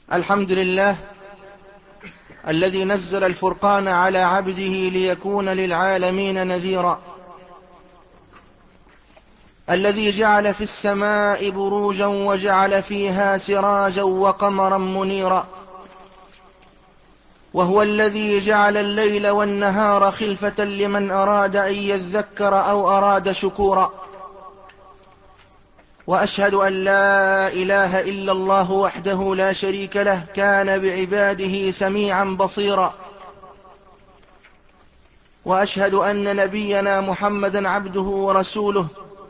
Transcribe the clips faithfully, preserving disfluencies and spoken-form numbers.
الحمد لله الذي نزل الفرقان على عبده ليكون للعالمين نذيرا، الذي جعل في السماء بروجا وجعل فيها سراجا وقمرا منيرا، وهو الذي جعل الليل والنهار خلفة لمن أراد أن يذكر أو أراد شكورا. وأشهد أن لا إله إلا الله وحده لا شريك له، كان بعباده سميعا بصيرا. وأشهد أن نبينا محمدا عبده ورسوله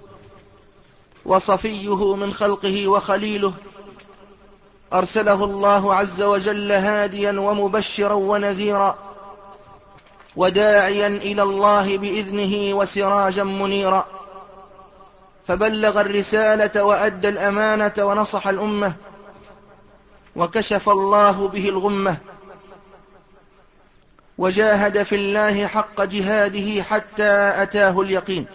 وصفيه من خلقه وخليله، أرسله الله عز وجل هاديا ومبشرا ونذيرا، وداعيا إلى الله بإذنه وسراجا منيرا، فبلغ الرسالة وأدى الأمانة ونصح الأمة، وكشف الله به الغمة، وجاهد في الله حق جهاده حتى أتاه اليقين.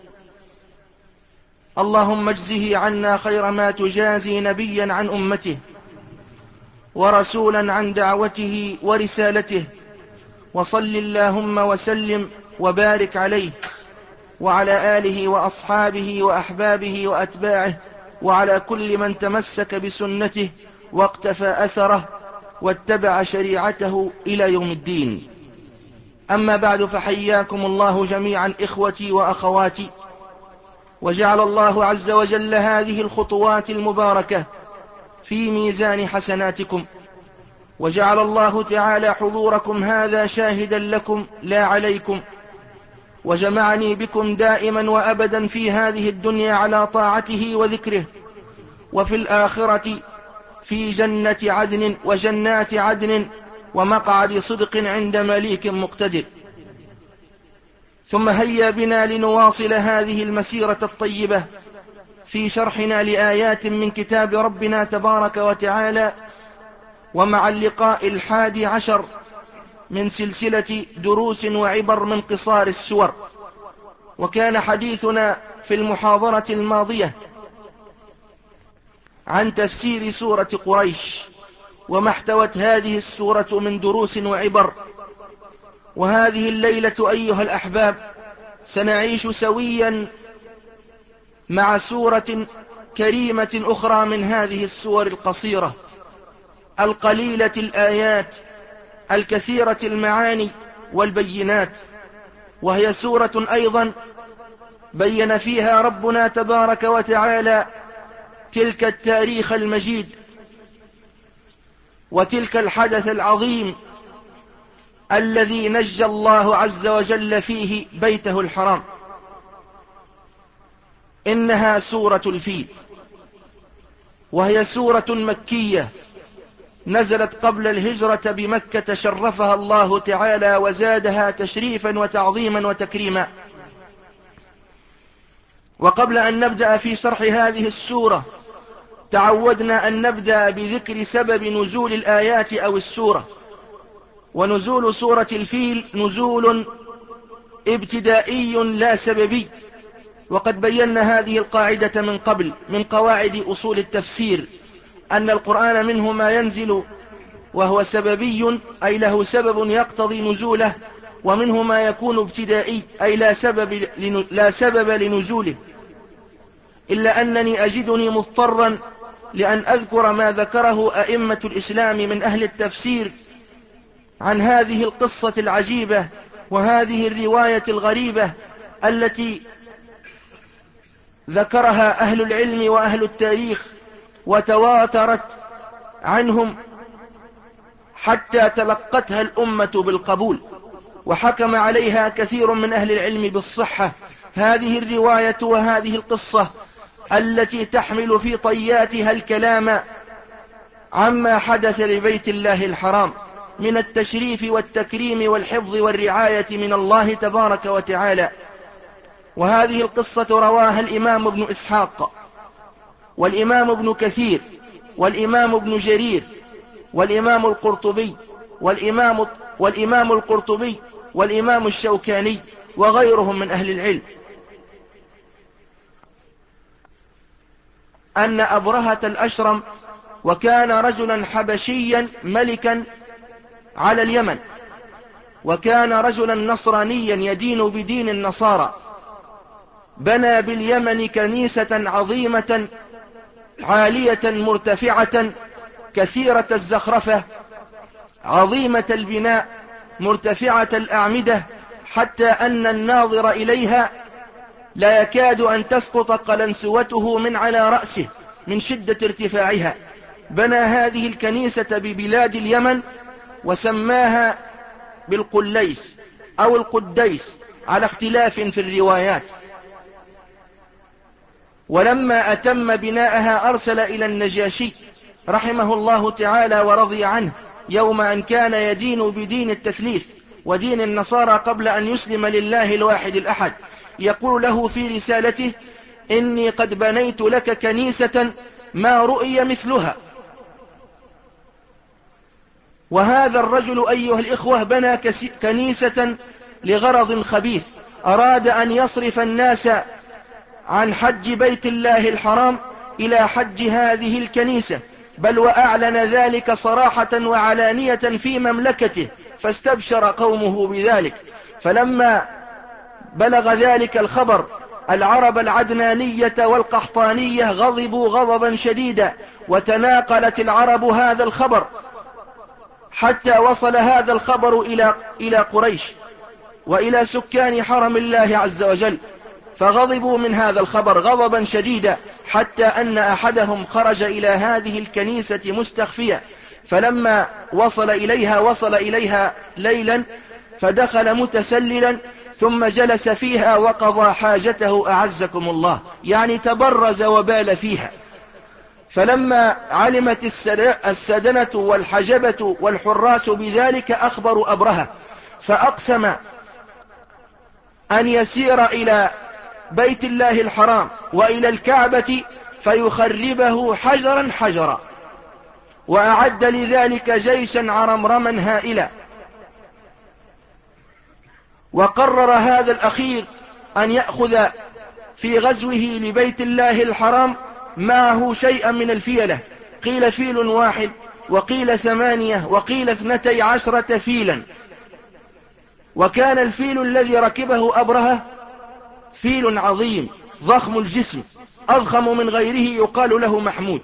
اللهم اجزه عنا خير ما تجازي نبيا عن أمته، ورسولا عن دعوته ورسالته، وصل اللهم وسلم وبارك عليه وعلى آله وأصحابه وأحبابه وأتباعه، وعلى كل من تمسك بسنته واقتفى أثره واتبع شريعته إلى يوم الدين. أما بعد، فحياكم الله جميعا إخوتي وأخواتي، وجعل الله عز وجل هذه الخطوات المباركة في ميزان حسناتكم، وجعل الله تعالى حضوركم هذا شاهدا لكم لا عليكم، وجمعني بكم دائما وأبدا في هذه الدنيا على طاعته وذكره، وفي الآخرة في جنة عدن وجنات عدن ومقعد صدق عند مليك مقتدر. ثم هيا بنا لنواصل هذه المسيرة الطيبة في شرحنا لآيات من كتاب ربنا تبارك وتعالى، ومع اللقاء الحادي عشر من سلسلة دروس وعبر من قصار السور. وكان حديثنا في المحاضرة الماضية عن تفسير سورة قريش وما احتوت هذه السورة من دروس وعبر. وهذه الليلة أيها الأحباب سنعيش سويا مع سورة كريمة أخرى من هذه السور القصيرة القليلة الآيات الكثيرة المعاني والبينات، وهي سورة أيضا بين فيها ربنا تبارك وتعالى تلك التاريخ المجيد وتلك الحدث العظيم الذي نجى الله عز وجل فيه بيته الحرام. إنها سورة الفيل، وهي سورة مكية نزلت قبل الهجرة بمكة، شرفها الله تعالى وزادها تشريفا وتعظيما وتكريما. وقبل أن نبدأ في شرح هذه السورة، تعودنا أن نبدأ بذكر سبب نزول الآيات أو السورة. ونزول سورة الفيل نزول ابتدائي لا سببي، وقد بينا هذه القاعدة من قبل من قواعد أصول التفسير، أن القرآن منه ما ينزل وهو سببي أي له سبب يقتضي نزوله، ومنه ما يكون ابتدائي أي لا سبب, لا سبب لنزوله، إلا أنني أجدني مضطرا لأن أذكر ما ذكره أئمة الإسلام من أهل التفسير عن هذه القصة العجيبة وهذه الرواية الغريبة التي ذكرها أهل العلم وأهل التاريخ وتواترت عنهم حتى تلقتها الأمة بالقبول، وحكم عليها كثير من أهل العلم بالصحة. هذه الرواية وهذه القصة التي تحمل في طياتها الكلام عما حدث لبيت الله الحرام من التشريف والتكريم والحفظ والرعاية من الله تبارك وتعالى. وهذه القصة رواها الإمام ابن إسحاق والإمام ابن كثير والإمام ابن جرير والإمام القرطبي والإمام, والإمام القرطبي والإمام الشوكاني وغيرهم من أهل العلم، أن أبرهة الأشرم وكان رجلا حبشيا ملكا على اليمن، وكان رجلا نصرانيا يدين بدين النصارى. بنى باليمن كنيسة عظيمة عالية مرتفعة كثيرة الزخرفة عظيمة البناء مرتفعة الأعمدة، حتى أن الناظر إليها لا يكاد أن تسقط قلنسوته من على رأسه من شدة ارتفاعها. بنى هذه الكنيسة ببلاد اليمن وسماها بالقليس أو القديس على اختلاف في الروايات. ولما أتم بناءها أرسل إلى النجاشي رحمه الله تعالى ورضي عنه يوم أن كان يدين بدين التثليث ودين النصارى قبل أن يسلم لله الواحد الأحد، يقول له في رسالته: إني قد بنيت لك كنيسة ما رؤي مثلها. وهذا الرجل أيها الإخوة بنى كنيسة لغرض خبيث، أراد أن يصرف الناس عن حج بيت الله الحرام إلى حج هذه الكنيسة، بل وأعلن ذلك صراحة وعلانية في مملكته، فاستبشر قومه بذلك. فلما بلغ ذلك الخبر العرب العدنانية والقحطانية غضبوا غضبا شديدا، وتناقلت العرب هذا الخبر حتى وصل هذا الخبر إلى إلى قريش وإلى سكان حرم الله عز وجل، فغضبوا من هذا الخبر غضبا شديدا، حتى أن أحدهم خرج إلى هذه الكنيسة مستخفيا، فلما وصل إليها وصل إليها ليلا فدخل متسللا ثم جلس فيها وقضى حاجته أعزكم الله، يعني تبرز وبال فيها. فلما علمت السدنة والحجبة والحراس بذلك أخبروا أبرهة، فأقسم أن يسير إلى بيت الله الحرام وإلى الكعبة فيخربه حجرا حجرا، وأعد لذلك جيشا عرمرما هائلا. وقرر هذا الأخير أن يأخذ في غزوه لبيت الله الحرام معه شيئا من الفيلة، قيل فيل واحد وقيل ثمانية وقيل اثنتي عشرة فيلا. وكان الفيل الذي ركبه أبرهة فيل عظيم ضخم الجسم أضخم من غيره يقال له محمود.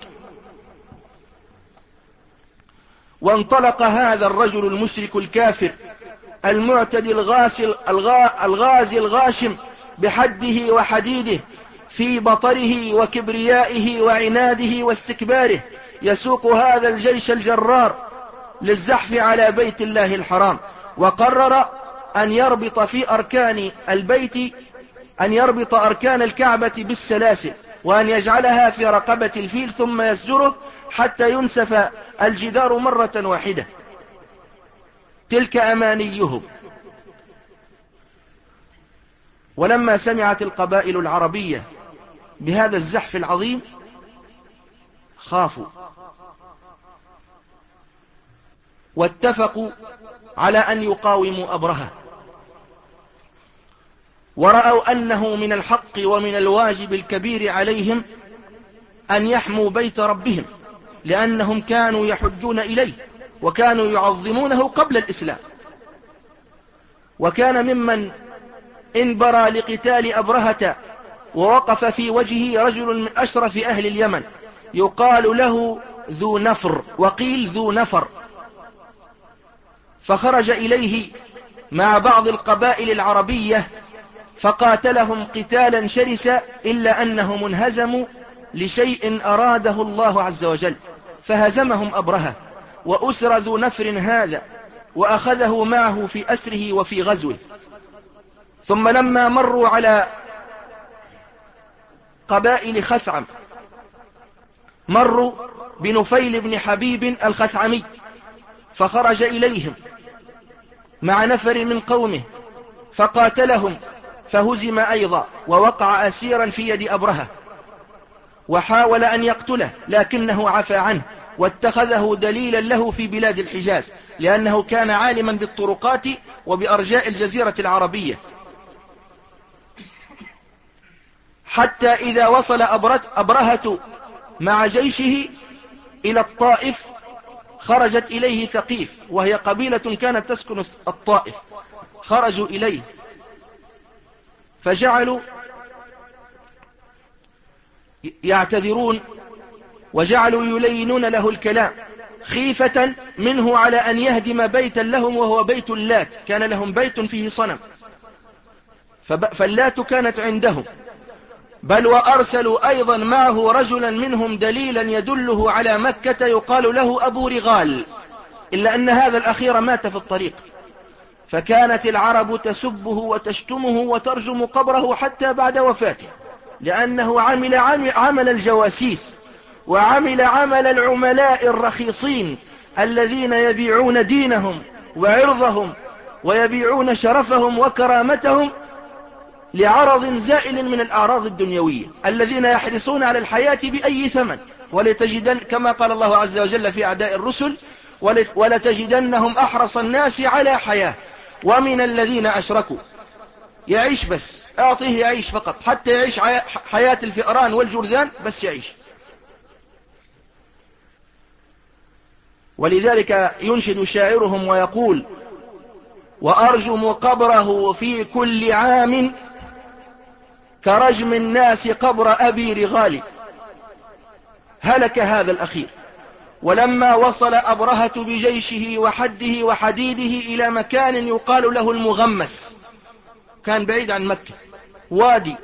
وانطلق هذا الرجل المشرك الكافر المعتدي الغازي الغازي الغاشم بحده وحديده في بطره وكبريائه وعناده واستكباره، يسوق هذا الجيش الجرار للزحف على بيت الله الحرام. وقرر أن يربط في أركان البيت أن يربط أركان الكعبة بالسلاسل، وأن يجعلها في رقبة الفيل ثم يسجره حتى ينسف الجدار مرة واحدة. تلك أمانيهم. ولما سمعت القبائل العربية بهذا الزحف العظيم خافوا واتفقوا على أن يقاوموا أبرهة، ورأوا أنه من الحق ومن الواجب الكبير عليهم أن يحموا بيت ربهم، لأنهم كانوا يحجون إليه وكانوا يعظمونه قبل الإسلام. وكان ممن انبرى لقتال أبرهة ووقف في وجهه رجل من أشرف أهل اليمن يقال له ذو نفر، وقيل ذو نفر، فخرج إليه مع بعض القبائل العربية فقاتلهم قتالا شرسا، إلا أنهم انهزموا لشيء أراده الله عز وجل، فهزمهم أبرهة وأسر ذو نفر هذا وأخذه معه في أسره وفي غزوه. ثم لما مروا على قبائل خثعم مروا بنفيل بن حبيب الخثعمي، فخرج إليهم مع نفر من قومه فقاتلهم فهزم أيضا ووقع أسيرا في يد أبرهة، وحاول أن يقتله لكنه عفى عنه واتخذه دليلا له في بلاد الحجاز، لأنه كان عالما بالطرقات وبأرجاء الجزيرة العربية. حتى إذا وصل أبرهة مع جيشه إلى الطائف خرجت إليه ثقيف، وهي قبيلة كانت تسكن الطائف، خرجوا إليه فجعلوا يعتذرون وجعلوا يلينون له الكلام خيفة منه على أن يهدم بيتا لهم وهو بيت اللات، كان لهم بيت فيه صنم فاللات كانت عندهم، بل وأرسلوا أيضا معه رجلا منهم دليلا يدله على مكة يقال له أبو رغال، إلا أن هذا الأخير مات في الطريق، فكانت العرب تسبه وتشتمه وترجم قبره حتى بعد وفاته، لأنه عمل عمل الجواسيس وعمل عمل العملاء الرخيصين الذين يبيعون دينهم وعرضهم ويبيعون شرفهم وكرامتهم لعرض زائل من الأعراض الدنيوية، الذين يحرصون على الحياة بأي ثمن، ولتجدن كما قال الله عز وجل في أعداء الرسل ولتجدنهم أحرص الناس على حياة ومن الذين أشركوا، يعيش بس أعطيه يعيش فقط، حتى يعيش حياة الفئران والجرذان بس يعيش. ولذلك ينشد شاعرهم ويقول: وأرجم قبره في كل عام كرجم الناس قبر أبي رغال. هلك هذا الأخير، ولما وصل أبرهة بجيشه وحده وحديده إلى مكان يقال له المغمس، كان بعيد عن مكة، وادي،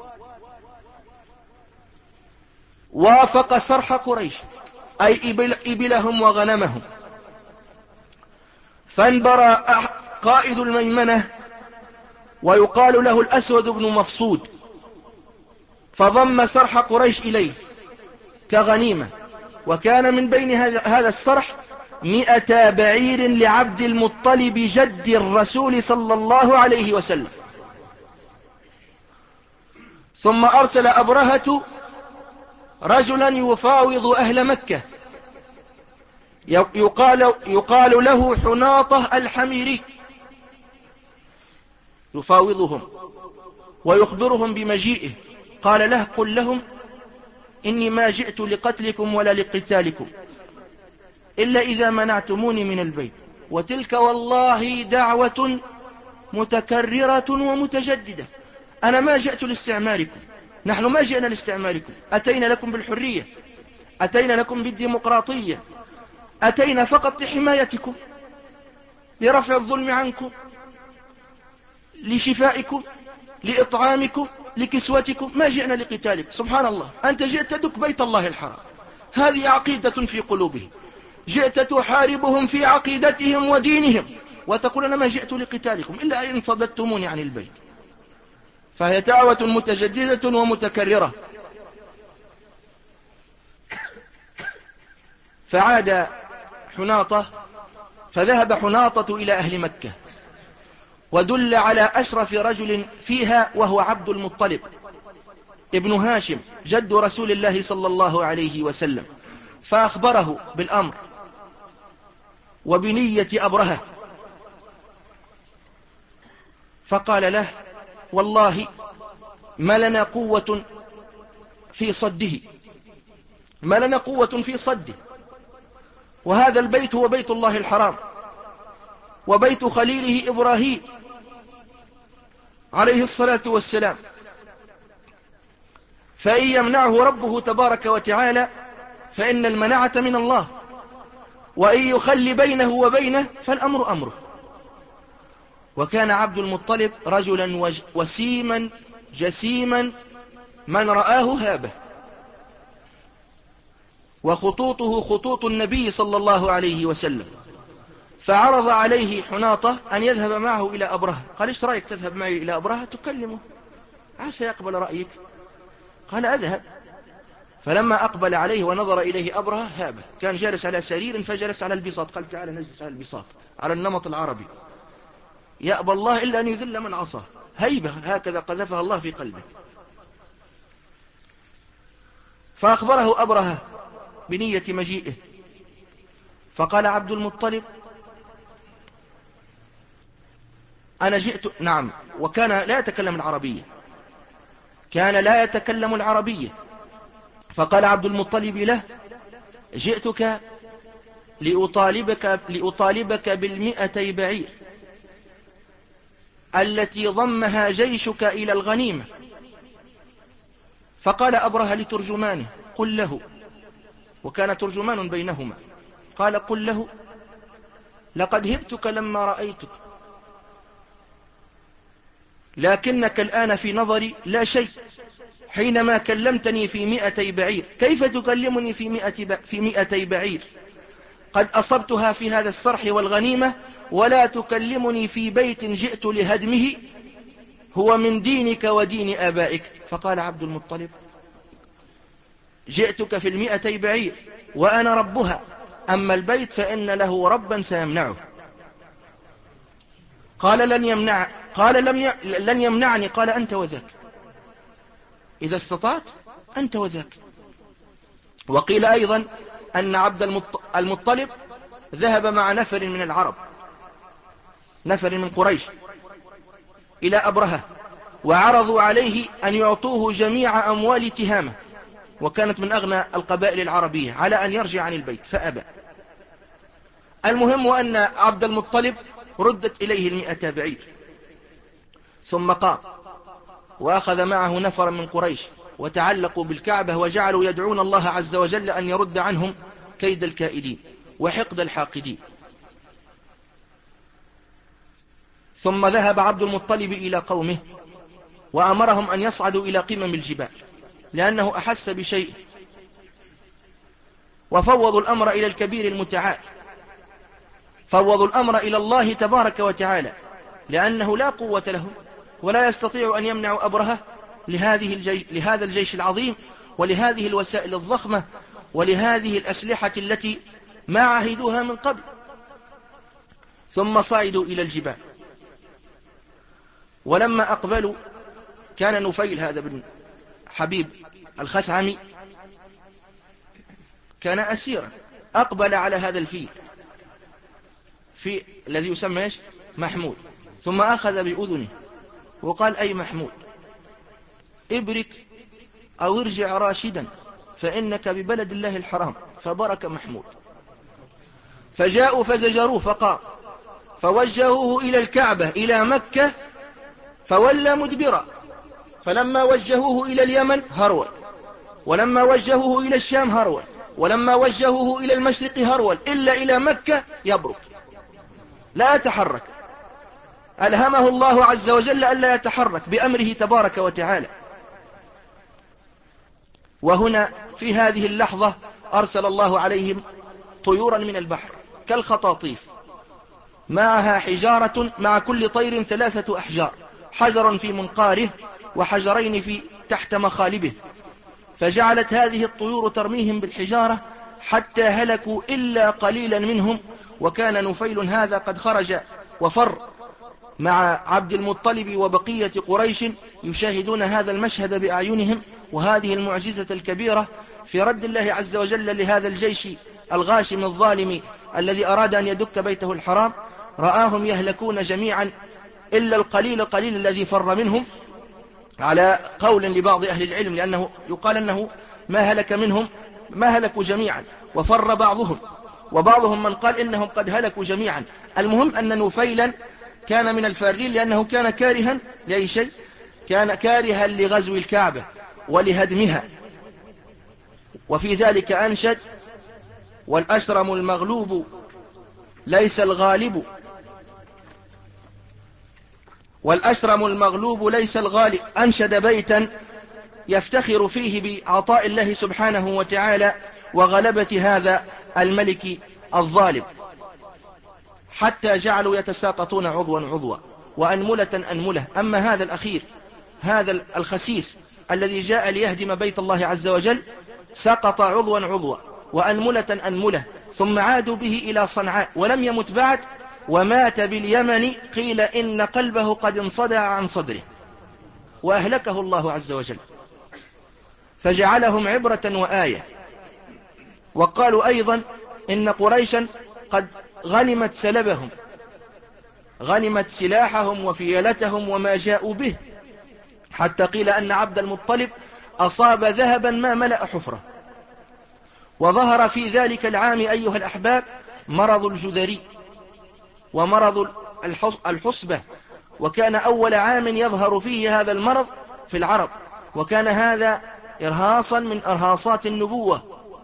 وافق صرح قريش أي إبل إبلهم وغنمهم، فانبرى قائد الميمنة ويقال له الأسود بن مفصود، فضم صرح قريش إليه كغنيمة، وكان من بين هذا الصرح مئة بعير لعبد المطلب جد الرسول صلى الله عليه وسلم. ثم أرسل أبرهة رجلا يفاوض أهل مكة يقال, يقال له حناطة الحميري، يفاوضهم ويخبرهم بمجيئه، قال له: قل لهم إني ما جئت لقتلكم ولا لقتالكم إلا إذا منعتموني من البيت، وتلك والله دعوة متكررة ومتجددة، أنا ما جئت لاستعماركم، نحن ما جئنا لاستعماركم، أتينا لكم بالحرية، أتينا لكم بالديمقراطية، أتينا فقط لحمايتكم، لرفع الظلم عنكم، لشفائكم، لإطعامكم، لكسوتكم، ما جئنا لقتالكم. سبحان الله، أنت جئت تدك بيت الله الحرام، هذه عقيدة في قلوبهم، جئت تحاربهم في عقيدتهم ودينهم، وتقول أنا ما جئت لقتالكم إلا أن صددتموني عن البيت. فهي دعوة متجددة ومتكررة. فعاد حناطة، فذهب حناطة إلى أهل مكة ودل على أشرف رجل فيها، وهو عبد المطلب ابن هاشم جد رسول الله صلى الله عليه وسلم، فأخبره بالأمر وبنية أبرهة، فقال له: والله ما لنا قوة في صده، ما لنا قوة في صده، وهذا البيت هو بيت الله الحرام وبيت خليله إبراهيم عليه الصلاة والسلام، فإن يمنعه ربه تبارك وتعالى فإن المنعة من الله، وإن يخلي بينه وبينه فالأمر أمره. وكان عبد المطلب رجلا وسيما جسيما من رآه هابه، وخطوطه خطوط النبي صلى الله عليه وسلم، فعرض عليه حناطة أن يذهب معه إلى أبرهة، قال: إيش رأيك تذهب معي إلى أبرهة تكلمه عسى يقبل رأيك؟ قال: أذهب. فلما أقبل عليه ونظر إليه أبرهة هابه، كان جالس على سرير فجلس على البساط، قال: تعال نجلس على البساط على النمط العربي، يأبى الله إلا أن يذل من عصاه، هيبة هكذا قذفها الله في قلبه. فأخبره أبرهة بنية مجيئه، فقال عبد المطلب: أنا جئت. نعم، وكان لا يتكلم العربية، كان لا يتكلم العربية. فقال عبد المطلب له: جئتك لأطالبك, لأطالبك بالمئتي بعير التي ضمها جيشك إلى الغنيمة. فقال أبرهة لترجمانه قل له، وكان ترجمان بينهما، قال قل له لقد هبتك لما رأيتك، لكنك الآن في نظري لا شيء، حينما كلمتني في مئتي بعير كيف تكلمني في مئة في مئتي بعير؟ قد أصبتها في هذا الصرح والغنيمة، ولا تكلمني في بيت جئت لهدمه هو من دينك ودين آبائك. فقال عبد المطلب جئتك في المئتي بعير وأنا ربها، أما البيت فإن له ربا سيمنعه. قال لن يمنع قال لم ي... لن يمنعني. قال أنت وذاك، إذا استطعت أنت وذاك. وقيل أيضا أن عبد المطلب ذهب مع نفر من العرب، نفر من قريش، إلى أبرهة، وعرضوا عليه أن يعطوه جميع أموال تهامة، وكانت من أغنى القبائل العربية، على أن يرجع عن البيت فأبى. المهم أن عبد المطلب ردت إليه المئة بعير، ثم قام وأخذ معه نفرا من قريش وتعلقوا بالكعبة، وجعلوا يدعون الله عز وجل أن يرد عنهم كيد الكائدين وحقد الحاقدين. ثم ذهب عبد المطلب إلى قومه وأمرهم أن يصعدوا إلى قمم الجبال، لأنه أحس بشيء، وفوضوا الأمر إلى الكبير المتعال، فوضوا الأمر إلى الله تبارك وتعالى، لأنه لا قوة لهم ولا يستطيع أن يمنعوا أبرهة لهذه الجيش لهذا الجيش العظيم، ولهذه الوسائل الضخمة، ولهذه الأسلحة التي ما عهدوها من قبل. ثم صعدوا إلى الجبال، ولما أقبلوا كان نفيل هذا بن حبيب الخثعمي كان أسيرا، أقبل على هذا الفيل في الذي يسمى إيش؟ محمود، ثم أخذ بأذنه وقال أي محمود ابرك أو ارجع راشدا، فإنك ببلد الله الحرام. فبرك محمود، فجاءوا فزجروه فقام، فوجهوه إلى الكعبة إلى مكة فولى مدبرا، فلما وجهوه إلى اليمن هرول، ولما وجهوه إلى الشام هرول، ولما وجهوه إلى المشرق هرول، إلا إلى مكة يبرك لا يتحرك. ألهمه الله عز وجل ألا يتحرك بأمره تبارك وتعالى. وهنا في هذه اللحظة أرسل الله عليهم طيورا من البحر كالخطاطيف، معها حجارة، مع كل طير ثلاثة أحجار، حجر في منقاره وحجرين في تحت مخالبه، فجعلت هذه الطيور ترميهم بالحجارة حتى هلكوا إلا قليلا منهم. وكان نفيل هذا قد خرج وفر مع عبد المطلب وبقية قريش يشاهدون هذا المشهد بأعينهم، وهذه المعجزة الكبيرة في رد الله عز وجل لهذا الجيش الغاشم الظالم الذي أراد أن يدك بيته الحرام. رآهم يهلكون جميعا إلا القليل القليل الذي فر منهم، على قول لبعض أهل العلم، لأنه يقال أنه ما هلك منهم ما هلكوا جميعا، وفر بعضهم، وبعضهم من قال إنهم قد هلكوا جميعا. المهم أن نفيلا كان من الفارين، لأنه كان كارها لأي شيء، كان كارها لغزو الكعبة ولهدمها. وفي ذلك أنشد: والأشرم المغلوب ليس الغالب والأشرم المغلوب ليس الغالب. أنشد بيتا يفتخر فيه بعطاء الله سبحانه وتعالى وغلبة هذا الملك الظالم، حتى جعلوا يتساقطون عضوا عضوا وأنملة أنملة. أما هذا الأخير، هذا الخسيس الذي جاء ليهدم بيت الله عز وجل، سقط عضوا عضوا وأنملة أنملة، ثم عادوا به إلى صنعاء ولم يمت بعد، ومات باليمن. قيل إن قلبه قد انصدع عن صدره، وأهلكه الله عز وجل، فجعلهم عبرة وآية. وقالوا أيضا إن قريشا قد غنمت سلبهم، غنمت سلاحهم وفيلتهم وما جاءوا به، حتى قيل أن عبد المطلب أصاب ذهبا ما ملأ حفرة. وظهر في ذلك العام أيها الأحباب مرض الجذري ومرض الحصبة، وكان أول عام يظهر فيه هذا المرض في العرب، وكان هذا إرهاصا من إرهاصات النبوة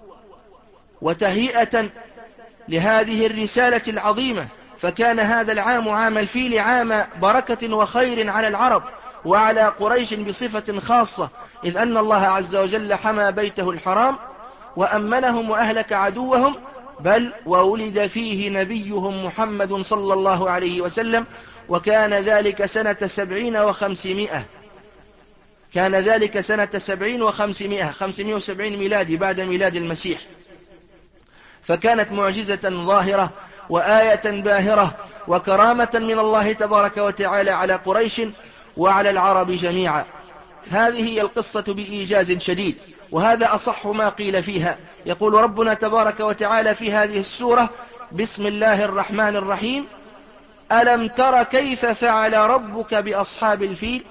وتهيئة لهذه الرسالة العظيمة. فكان هذا العام عام الفيل عام بركة وخير على العرب وعلى قريش بصفة خاصة، إذ أن الله عز وجل حمى بيته الحرام وأمنهم وأهلك عدوهم، بل وولد فيه نبيهم محمد صلى الله عليه وسلم، وكان ذلك سنة سبعين وخمسمائة كان ذلك سنة سبعين وخمسمائة خمسمائة وسبعين ميلادي بعد ميلاد المسيح. فكانت معجزة ظاهرة وآية باهرة وكرامة من الله تبارك وتعالى على قريش وعلى العرب جميعا. هذه هي القصة بإيجاز شديد، وهذا أصح ما قيل فيها. يقول ربنا تبارك وتعالى في هذه السورة: بسم الله الرحمن الرحيم، ألم تر كيف فعل ربك بأصحاب الفيل؟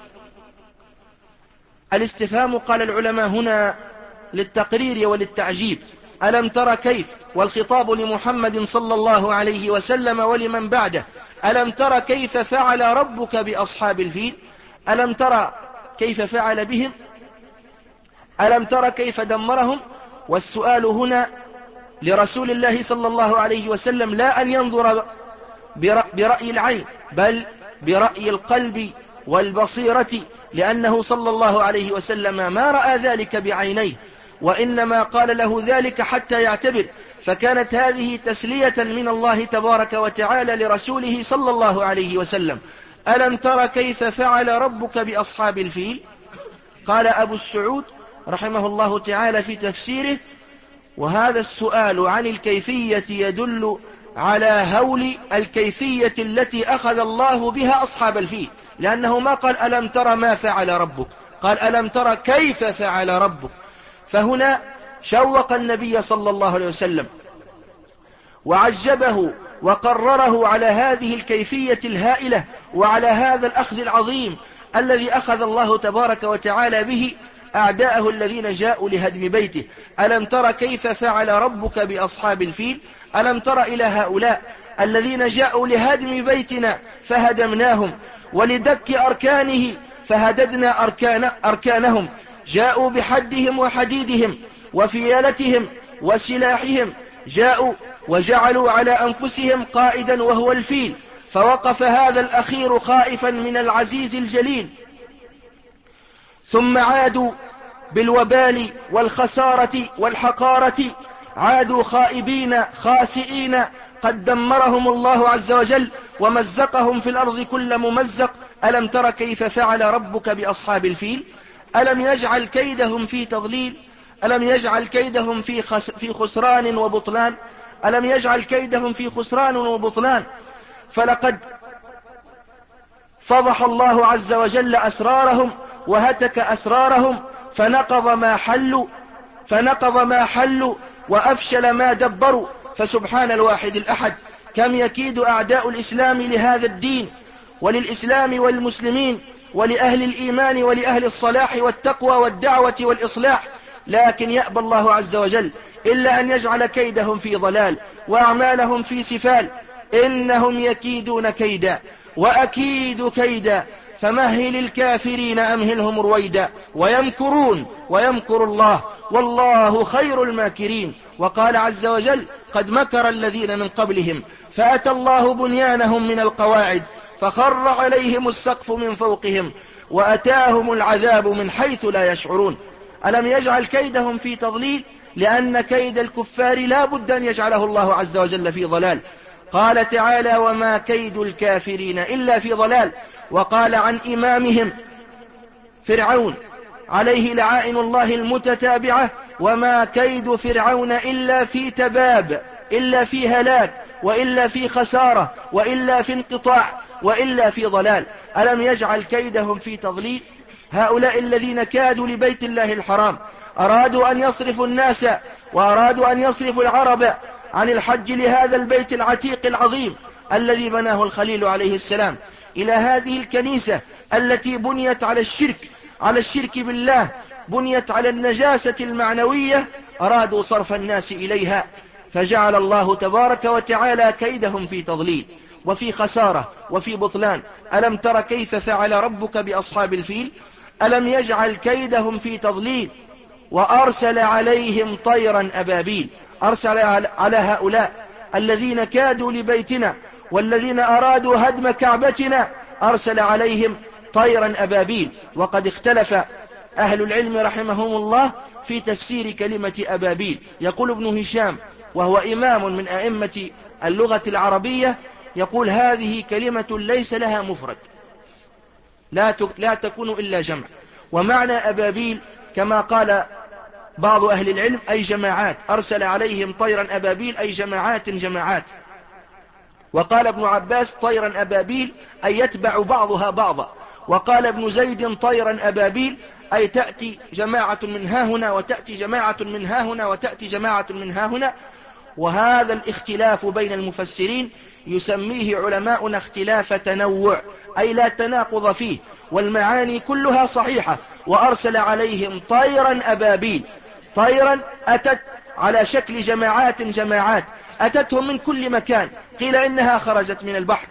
الاستفهام قال العلماء هنا للتقرير وللتعجيب. ألم تر كيف، والخطاب لمحمد صلى الله عليه وسلم ولمن بعده. ألم تر كيف فعل ربك بأصحاب الفيل؟ ألم تر كيف فعل بهم؟ ألم تر كيف دمرهم؟ والسؤال هنا لرسول الله صلى الله عليه وسلم، لا أن ينظر برأي العين بل برأي القلب والبصيرة، لأنه صلى الله عليه وسلم ما رأى ذلك بعينيه، وإنما قال له ذلك حتى يعتبر. فكانت هذه تسلية من الله تبارك وتعالى لرسوله صلى الله عليه وسلم. ألم تر كيف فعل ربك بأصحاب الفيل؟ قال أبو السعود رحمه الله تعالى في تفسيره: وهذا السؤال عن الكيفية يدل على هول الكيفية التي أخذ الله بها أصحاب الفيل، لأنه ما قال ألم تر ما فعل ربك، قال ألم تر كيف فعل ربك. فهنا شوق النبي صلى الله عليه وسلم وعجبه وقرره على هذه الكيفية الهائلة وعلى هذا الأخذ العظيم الذي أخذ الله تبارك وتعالى به أعداءه الذين جاءوا لهدم بيته. ألم تر كيف فعل ربك بأصحاب الفيل؟ ألم تر إلى هؤلاء الذين جاءوا لهدم بيتنا فهدمناهم، ولدك أركانه فهددنا أركان أركانهم، جاءوا بحدهم وحديدهم وفيالتهم وسلاحهم، جاءوا وجعلوا على أنفسهم قائدا وهو الفيل، فوقف هذا الأخير خائفا من العزيز الجليل، ثم عادوا بالوبال والخسارة والحقارة، عادوا خائبين خاسئين، قد دمرهم الله عز وجل ومزقهم في الأرض كل ممزق. ألم تر كيف فعل ربك بأصحاب الفيل؟ ألم يجعل كيدهم في تضليل؟ ألم يجعل كيدهم في, خس في خسران وبطلان؟ ألم يجعل كيدهم في خسران وبطلان؟ فلقد فضح الله عز وجل أسرارهم وهتك أسرارهم، فنقض ما حلوا فنقض ما حلوا وأفشل ما دبروا. فسبحان الواحد الأحد، كم يكيد أعداء الإسلام لهذا الدين وللإسلام والمسلمين ولأهل الإيمان ولأهل الصلاح والتقوى والدعوة والإصلاح، لكن يأبى الله عز وجل إلا أن يجعل كيدهم في ضلال وأعمالهم في سفال. إنهم يكيدون كيدا وأكيد كيدا، فمهل الكافرين أمهلهم رويدا، ويمكرون ويمكر الله والله خير الماكرين. وقال عز وجل: قد مكر الذين من قبلهم فأتى الله بنيانهم من القواعد فخر عليهم السقف من فوقهم وأتاهم العذاب من حيث لا يشعرون. ألم يجعل كيدهم في تضليل؟ لأن كيد الكفار لا بد أن يجعله الله عز وجل في ضلال. قال تعالى: وما كيد الكافرين إلا في ضلال. وقال عن إمامهم فرعون عليه لعائن الله المتتابعة: وما كيد فرعون إلا في تباب، إلا في هلاك، وإلا في خسارة، وإلا في انقطاع، وإلا في ضلال. ألم يجعل كيدهم في تضليل؟ هؤلاء الذين كادوا لبيت الله الحرام أرادوا أن يصرفوا الناس وأرادوا أن يصرفوا العرب عن الحج لهذا البيت العتيق العظيم الذي بناه الخليل عليه السلام، إلى هذه الكنيسة التي بنيت على الشرك على الشرك بالله، بنيت على النجاسة المعنوية. أرادوا صرف الناس إليها، فجعل الله تبارك وتعالى كيدهم في تضليل وفي خسارة وفي بطلان. ألم تر كيف فعل ربك بأصحاب الفيل؟ ألم يجعل كيدهم في تضليل وأرسل عليهم طيرا أبابيل. أرسل على هؤلاء الذين كادوا لبيتنا والذين أرادوا هدم كعبتنا، أرسل عليهم طيرا أبابيل. وقد اختلف أهل العلم رحمهم الله في تفسير كلمة أبابيل. يقول ابن هشام وهو إمام من أئمة اللغة العربية، يقول هذه كلمة ليس لها مفرد، لا لا تكون إلا جمع، ومعنى أبابيل كما قال بعض أهل العلم أي جماعات، أرسل عليهم طيرا أبابيل أي جماعات جماعات. وقال ابن عباس طيرا أبابيل أي يتبع بعضها بعضا. وقال ابن زيد طيرا أبابيل أي تأتي جماعة من ها هنا وتأتي جماعة من ها هنا وتأتي جماعة من ها هنا. وهذا الاختلاف بين المفسرين يسميه علماؤنا اختلاف تنوع، أي لا تناقض فيه، والمعاني كلها صحيحة. وأرسل عليهم طيرا أبابيل، طيرا أتت على شكل جماعات جماعات، أتتهم من كل مكان. قيل إنها خرجت من البحر،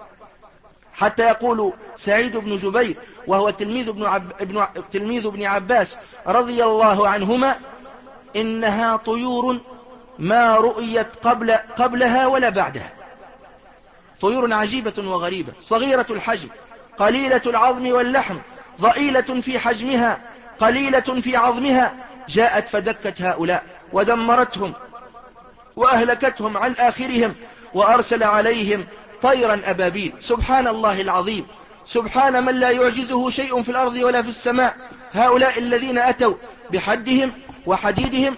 حتى يقول سعيد بن جبير وهو تلميذ ابن, عب... ابن... تلميذ ابن عباس رضي الله عنهما: إنها طيور ما رؤيت قبل قبلها ولا بعدها. طيور عجيبة وغريبة، صغيرة الحجم، قليلة العظم واللحم، ضئيلة في حجمها، قليلة في عظمها، جاءت فدكت هؤلاء ودمرتهم وأهلكتهم عن آخرهم، وأرسل عليهم طيرا أبابيل. سبحان الله العظيم، سبحان من لا يعجزه شيء في الأرض ولا في السماء. هؤلاء الذين أتوا بحدهم وحديدهم،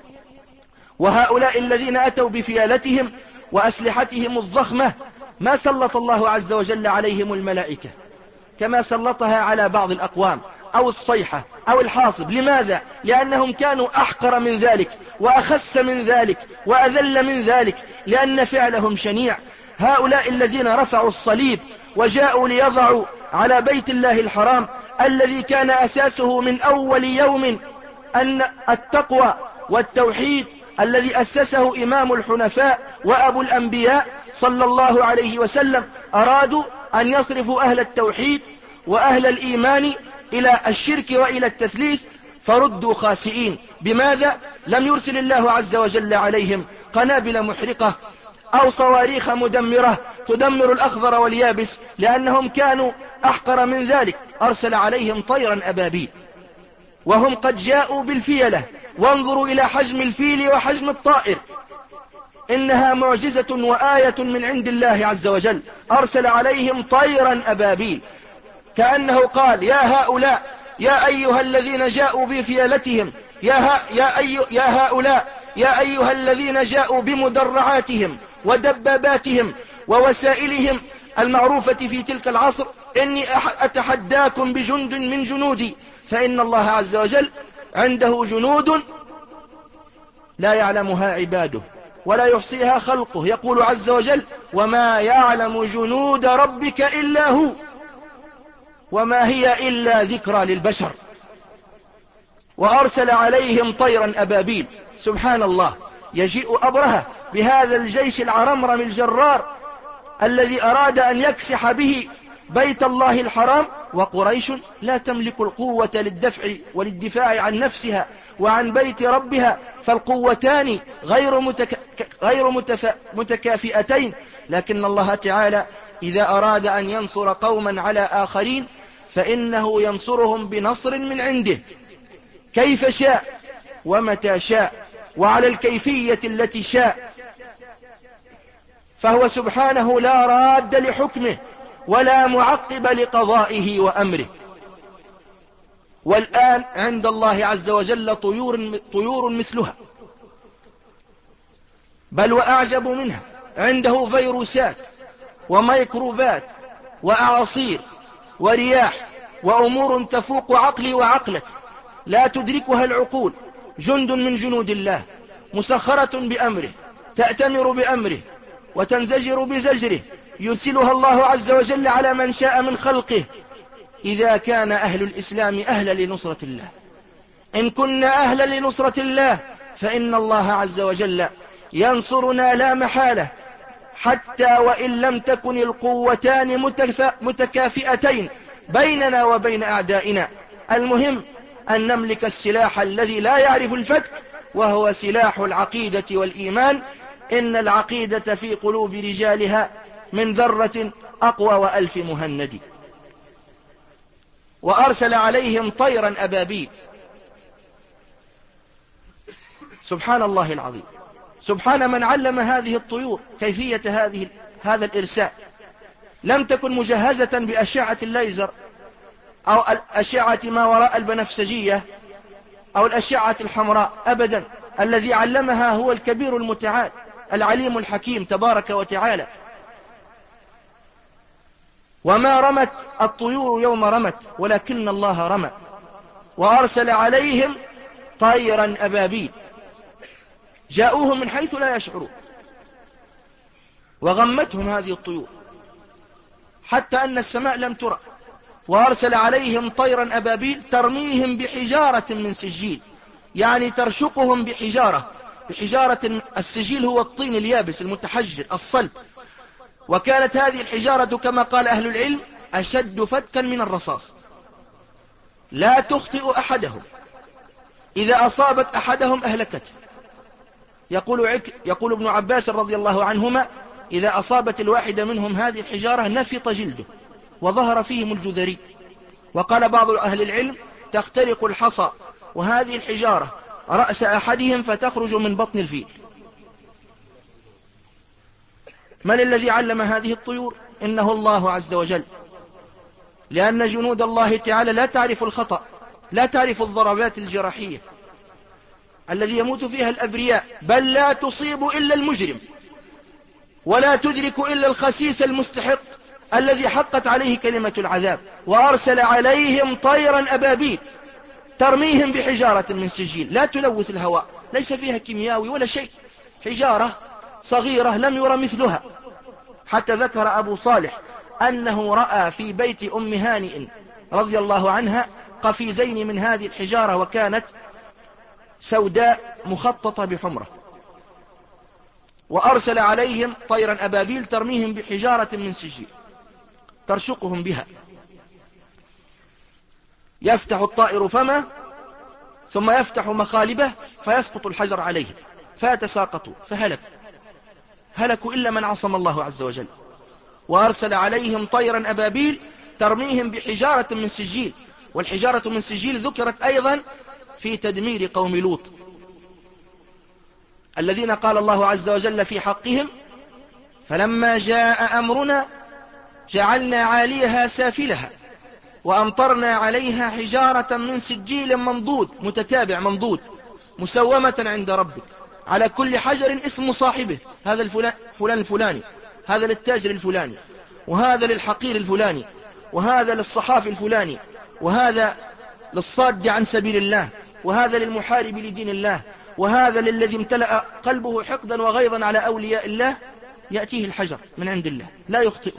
وهؤلاء الذين أتوا بفيالتهم وأسلحتهم الضخمة، ما سلط الله عز وجل عليهم الملائكة كما سلطها على بعض الأقوام، أو الصيحة أو الحاصب. لماذا؟ لأنهم كانوا أحقر من ذلك وأخس من ذلك وأذل من ذلك، لأن فعلهم شنيع. هؤلاء الذين رفعوا الصليب وجاءوا ليضعوا على بيت الله الحرام الذي كان أساسه من أول يوم أن التقوى والتوحيد، الذي أسسه إمام الحنفاء وأبو الأنبياء صلى الله عليه وسلم، أرادوا أن يصرفوا أهل التوحيد وأهل الإيمان إلى الشرك وإلى التثليث، فردوا خاسئين. بماذا؟ لم يرسل الله عز وجل عليهم قنابل محرقة أو صواريخ مدمرة تدمر الأخضر واليابس، لأنهم كانوا أحقر من ذلك. أرسل عليهم طيرا أبابيل وهم قد جاءوا بالفيلة. وانظروا إلى حجم الفيل وحجم الطائر، إنها معجزة وآية من عند الله عز وجل. أرسل عليهم طيرا أبابيل، كأنه قال: يا هؤلاء، يا أيها الذين جاءوا بفيلتهم، يا, ها يا, أي يا هؤلاء يا أيها الذين جاءوا بمدرعاتهم ودباباتهم ووسائلهم المعروفة في تلك العصر، إني أتحداكم بجند من جنودي، فإن الله عز وجل عنده جنود لا يعلمها عباده ولا يحصيها خلقه. يقول عز وجل: وما يعلم جنود ربك إلا هو وما هي إلا ذكرى للبشر. وأرسل عليهم طيرا أبابيل. سبحان الله، يجيء أبرهة بهذا الجيش العرمرم الجرار الذي أراد أن يكسح به بيت الله الحرام، وقريش لا تملك القوة للدفع وللدفاع عن نفسها وعن بيت ربها، فالقوتان غير, متك... غير متف... متكافئتين. لكن الله تعالى إذا أراد أن ينصر قوما على آخرين فإنه ينصرهم بنصر من عنده كيف شاء ومتى شاء وعلى الكيفية التي شاء، فهو سبحانه لا راد لحكمه ولا معقب لقضائه وأمره. والآن عند الله عز وجل طيور, طيور مثلها، بل وأعجب منها. عنده فيروسات وميكروبات وأعاصير ورياح وأمور تفوق عقلي وعقلك لا تدركها العقول. جند من جنود الله مسخرة بأمره، تأتمر بأمره وتنزجر بزجره، يرسلها الله عز وجل على من شاء من خلقه. إذا كان أهل الإسلام أهلا لنصرة الله، إن كنا أهلا لنصرة الله فإن الله عز وجل ينصرنا لا محالة، حتى وإن لم تكن القوتان متكافئتين بيننا وبين أعدائنا. المهم أن نملك السلاح الذي لا يعرف الفتك، وهو سلاح العقيدة والإيمان. إن العقيدة في قلوب رجالها من ذرة أقوى وألف مهند. وأرسل عليهم طيرا أبابيل. سبحان الله العظيم، سبحان من علم هذه الطيور كيفية هذه هذا الإرسال. لم تكن مجهزة بأشعة الليزر أو الأشعة ما وراء البنفسجية أو الأشعة الحمراء أبدا. الذي علمها هو الكبير المتعال العليم الحكيم تبارك وتعالى. وما رمت الطيور يوم رمت، ولكن الله رمى. وأرسل عليهم طيرا أبابيل جاءوهم من حيث لا يشعرون، وغمتهم هذه الطيور حتى أن السماء لم ترى. وأرسل عليهم طيرا أبابيل ترميهم بحجارة من سجيل، يعني ترشقهم بحجارة بحجارة السجيل هو الطين اليابس المتحجر الصلب. وكانت هذه الحجارة كما قال أهل العلم أشد فتكا من الرصاص، لا تخطئ أحدهم، إذا أصابت أحدهم أهلكته. يقول, عك يقول ابن عباس رضي الله عنهما: إذا أصابت الواحد منهم هذه الحجارة نفط جلده وظهر فيهم الجذري. وقال بعض أهل العلم: تخترق الحصى وهذه الحجارة رأس أحدهم فتخرج من بطن الفيل. من الذي علم هذه الطيور؟ إنه الله عز وجل، لأن جنود الله تعالى لا تعرف الخطأ، لا تعرف الضربات الجراحية الذي يموت فيها الأبرياء، بل لا تصيب إلا المجرم، ولا تدرك إلا الخسيس المستحق الذي حقت عليه كلمة العذاب. وأرسل عليهم طيرا أبابيل ترميهم بحجارة من سجيل لا تلوث الهواء، ليس فيها كيمياوي ولا شيء، حجارة صغيرة لم ير مثلها. حتى ذكر أبو صالح أنه رأى في بيت أم هانئ رضي الله عنها قفيزين من هذه الحجارة، وكانت سوداء مخططة بحمرة. وأرسل عليهم طيرا أبابيل ترميهم بحجارة من سجيل ترشقهم بها. يفتح الطائر فمه ثم يفتح مخالبه فيسقط الحجر عليه فيتساقطوا فهلكوا هلكوا إلا من عصم الله عز وجل. وأرسل عليهم طيرا أبابيل ترميهم بحجارة من سجيل. والحجارة من سجيل ذكرت أيضا في تدمير قوم لوط الذين قال الله عز وجل في حقهم: فلما جاء أمرنا جعلنا عاليها سافلها وأمطرنا عليها حجارة من سجيل منضود متتابع منضود مسومة عند ربك على كل حجر اسم صاحبه، هذا الفلان فلان الفلاني، هذا للتاجر الفلاني، وهذا للحقير الفلاني، وهذا للصحافي الفلاني، وهذا للصاد عن سبيل الله، وهذا للمحارب لدين الله، وهذا للذي امتلأ قلبه حقدا وغيظا على أولياء الله، يأتيه الحجر من عند الله لا يخطئه.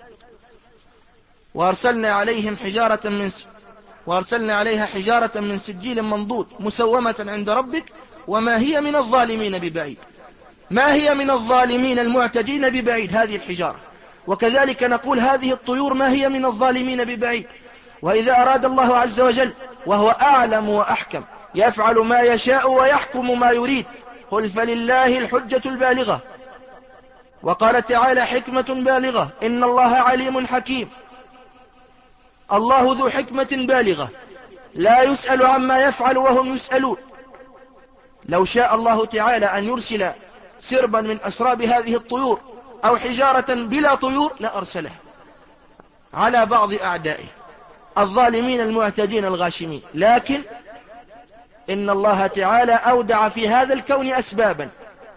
وأرسلنا عليهم حجارة من س... وأرسلنا عليها حجارة من سجيل منضود مسومة عند ربك وما هي من الظالمين ببعيد. ما هي من الظالمين المعتدين ببعيد هذه الحجارة. وكذلك نقول هذه الطيور ما هي من الظالمين ببعيد. وإذا أراد الله عز وجل وهو أعلم وأحكم يفعل ما يشاء ويحكم ما يريد. قل فلله الحجة البالغة. وقال تعالى: حكمة بالغة إن الله عليم حكيم. الله ذو حكمة بالغة لا يسأل عما يفعل وهم يسألون. لو شاء الله تعالى أن يرسل سربا من أسراب هذه الطيور أو حجارة بلا طيور لأرسلها على بعض أعدائه الظالمين المعتدين الغاشمين. لكن إن الله تعالى أودع في هذا الكون أسبابا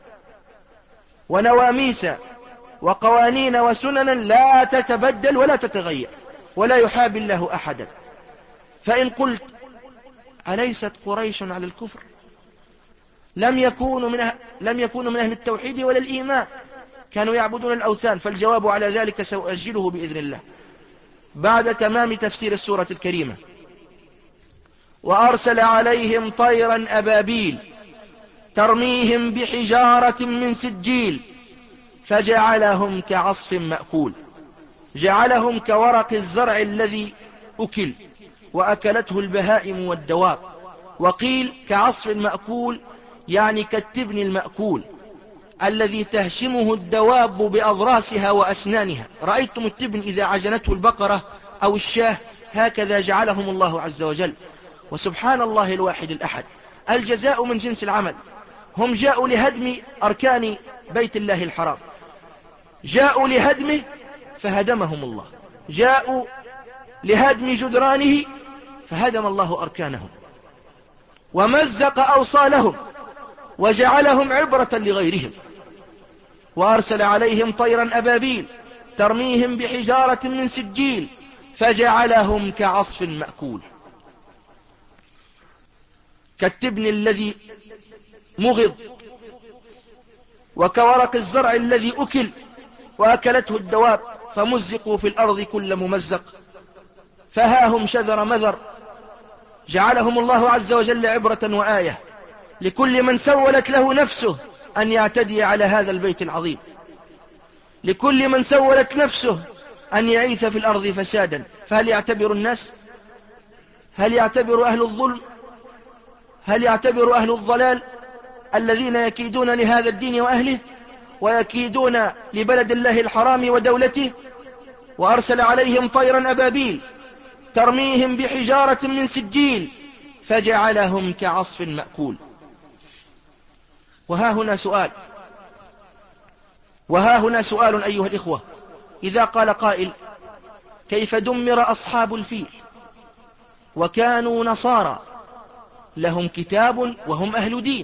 ونواميس وقوانين وسننا لا تتبدل ولا تتغير ولا يحاب الله أحدا. فإن قلت: أليست قريش على الكفر؟ لم يكونوا من أهل, لم يكونوا من أهل التوحيد ولا الإيمان، كانوا يعبدون الأوثان. فالجواب على ذلك سأؤجله بإذن الله بعد تمام تفسير السورة الكريمة. وأرسل عليهم طيرا أبابيل ترميهم بحجارة من سجيل فجعلهم كعصف مأكول. جعلهم كورق الزرع الذي أكل وأكلته البهائم والدواب. وقيل كعصف مأكول يعني كالتبن المأكول الذي تهشمه الدواب بأضراسها وأسنانها. رأيتم التبن إذا عجنته البقرة أو الشاه؟ هكذا جعلهم الله عز وجل. وسبحان الله الواحد الأحد، الجزاء من جنس العمل. هم جاءوا لهدم أركان بيت الله الحرام، جاءوا لهدمه فهدمهم الله، جاءوا لهدم جدرانه فهدم الله أركانهم، ومزق أوصالهم وجعلهم عبرة لغيرهم. وأرسل عليهم طيرا أبابيل ترميهم بحجارة من سجيل فجعلهم كعصف مأكول. كالتبن الذي مغض وكورق الزرع الذي أكل وأكلته الدواب فمزقوا في الأرض كل ممزق فها هم شذر مذر. جعلهم الله عز وجل عبرة وآية لكل من سولت له نفسه أن يعتدي على هذا البيت العظيم، لكل من سولت نفسه أن يعيث في الأرض فسادا. فهل يعتبر الناس؟ هل يعتبر أهل الظلم؟ هل يعتبر أهل الضلال الذين يكيدون لهذا الدين وأهله ويكيدون لبلد الله الحرام ودولته؟ وأرسل عليهم طيرا أبابيل ترميهم بحجارة من سجيل فجعلهم كعصف مأكول. وها هنا سؤال وها هنا سؤال أيها الإخوة، إذا قال قائل: كيف دمر أصحاب الفيل وكانوا نصارى لهم كتاب وهم أهل دين،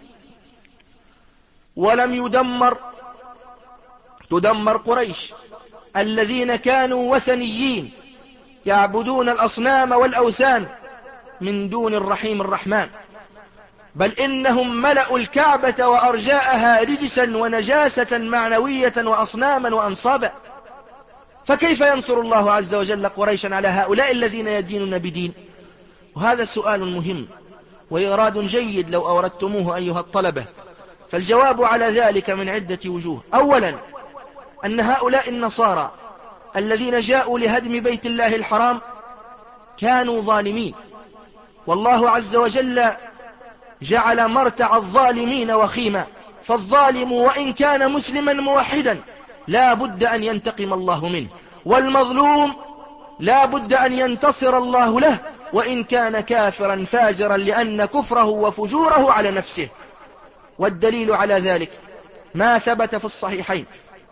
ولم يدمر تدمر قريش الذين كانوا وثنيين يعبدون الأصنام والأوثان من دون الرحيم الرحمن، بل إنهم ملأوا الكعبة وأرجاءها رجسا ونجاسة معنوية وأصناما وأنصابا. فكيف ينصر الله عز وجل قريشا على هؤلاء الذين يدينون بدين؟ وهذا سؤال مهم وإيراد جيد لو أوردتموه أيها الطلبة. فالجواب على ذلك من عدة وجوه. أولا، أن هؤلاء النصارى الذين جاءوا لهدم بيت الله الحرام كانوا ظالمين، والله عز وجل جعل مرتع الظالمين وخيما، فالظالم وإن كان مسلما موحدا لا بد أن ينتقم الله منه، والمظلوم لا بد أن ينتصر الله له وإن كان كافرا فاجرا، لأن كفره وفجوره على نفسه. والدليل على ذلك ما ثبت في الصحيحين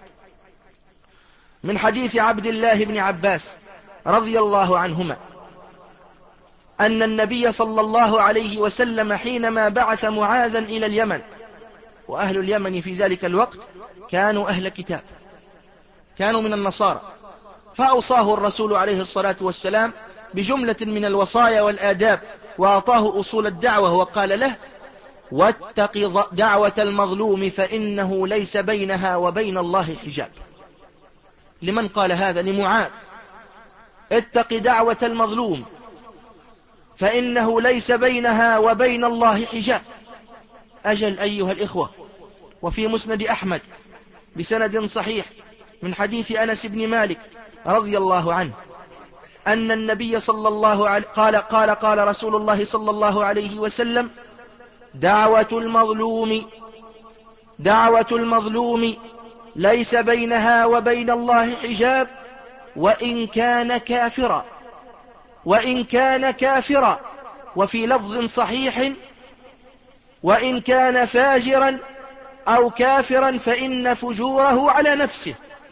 من حديث عبد الله بن عباس رضي الله عنهما أن النبي صلى الله عليه وسلم حينما بعث معاذا إلى اليمن، وأهل اليمن في ذلك الوقت كانوا أهل كتاب، كانوا من النصارى، فأوصاه الرسول عليه الصلاة والسلام بجملة من الوصايا والآداب، وأعطاه أصول الدعوة، وقال له: واتق دعوة المظلوم فإنه ليس بينها وبين الله حجاب. لمن قال هذا؟ لمعاذ. اتق دعوة المظلوم فإنه ليس بينها وبين الله حجاب. أجل أيها الإخوة. وفي مسند أحمد بسند صحيح من حديث أنس بن مالك رضي الله عنه أن النبي صلى الله عليه قال قال قال رسول الله صلى الله عليه وسلم: دعوة المظلوم دعوة المظلوم ليس بينها وبين الله حجاب وإن كان كافرا وإن كان كافرا وفي لفظ صحيح: وإن كان فاجرا أو كافرا فإن فجوره على نفسه.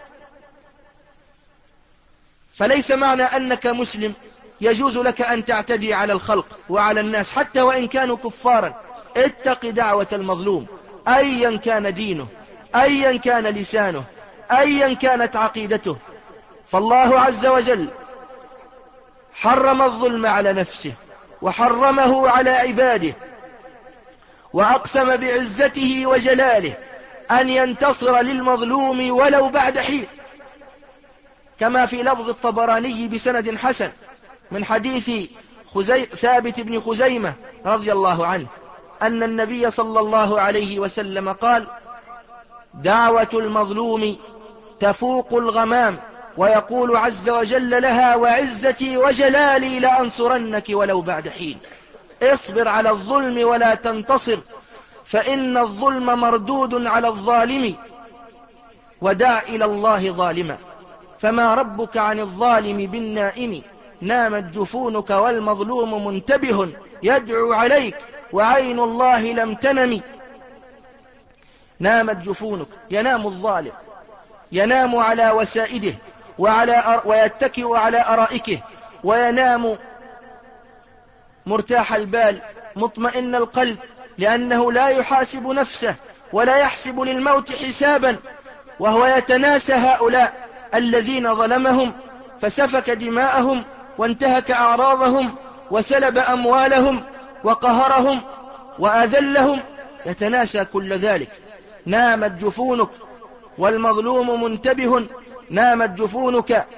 فليس معنى أنك مسلم يجوز لك أن تعتدي على الخلق وعلى الناس حتى وإن كانوا كفارا. اتق دعوة المظلوم أيا كان دينه، أيا كان لسانه، أيا كانت عقيدته، فالله عز وجل حرم الظلم على نفسه وحرمه على عباده، وأقسم بعزته وجلاله أن ينتصر للمظلوم ولو بعد حين، كما في لفظ الطبراني بسند حسن من حديث خزي... ثابت بن خزيمة رضي الله عنه أن النبي صلى الله عليه وسلم قال: دعوة المظلوم تفوق الغمام، ويقول عز وجل لها: وعزتي وجلالي لأنصرنك ولو بعد حين. اصبر على الظلم ولا تنتصر، فإن الظلم مردود على الظالم، ودع إلى الله ظالما، فما ربك عن الظالم بالنائم. نامت جفونك والمظلوم منتبه، يدعو عليك وعين الله لم تنم. نامت جفونك، ينام الظالم، ينام على وسائده وعلى ويتكئ على أرائكه، وينام مرتاح البال مطمئن القلب، لأنه لا يحاسب نفسه ولا يحسب للموت حسابا، وهو يتناسى هؤلاء الذين ظلمهم فسفك دماءهم وانتهك أعراضهم وسلب أموالهم وقهرهم وأذلهم، يتناسى كل ذلك. نامت جفونك والمظلوم منتبه، نامت جفونك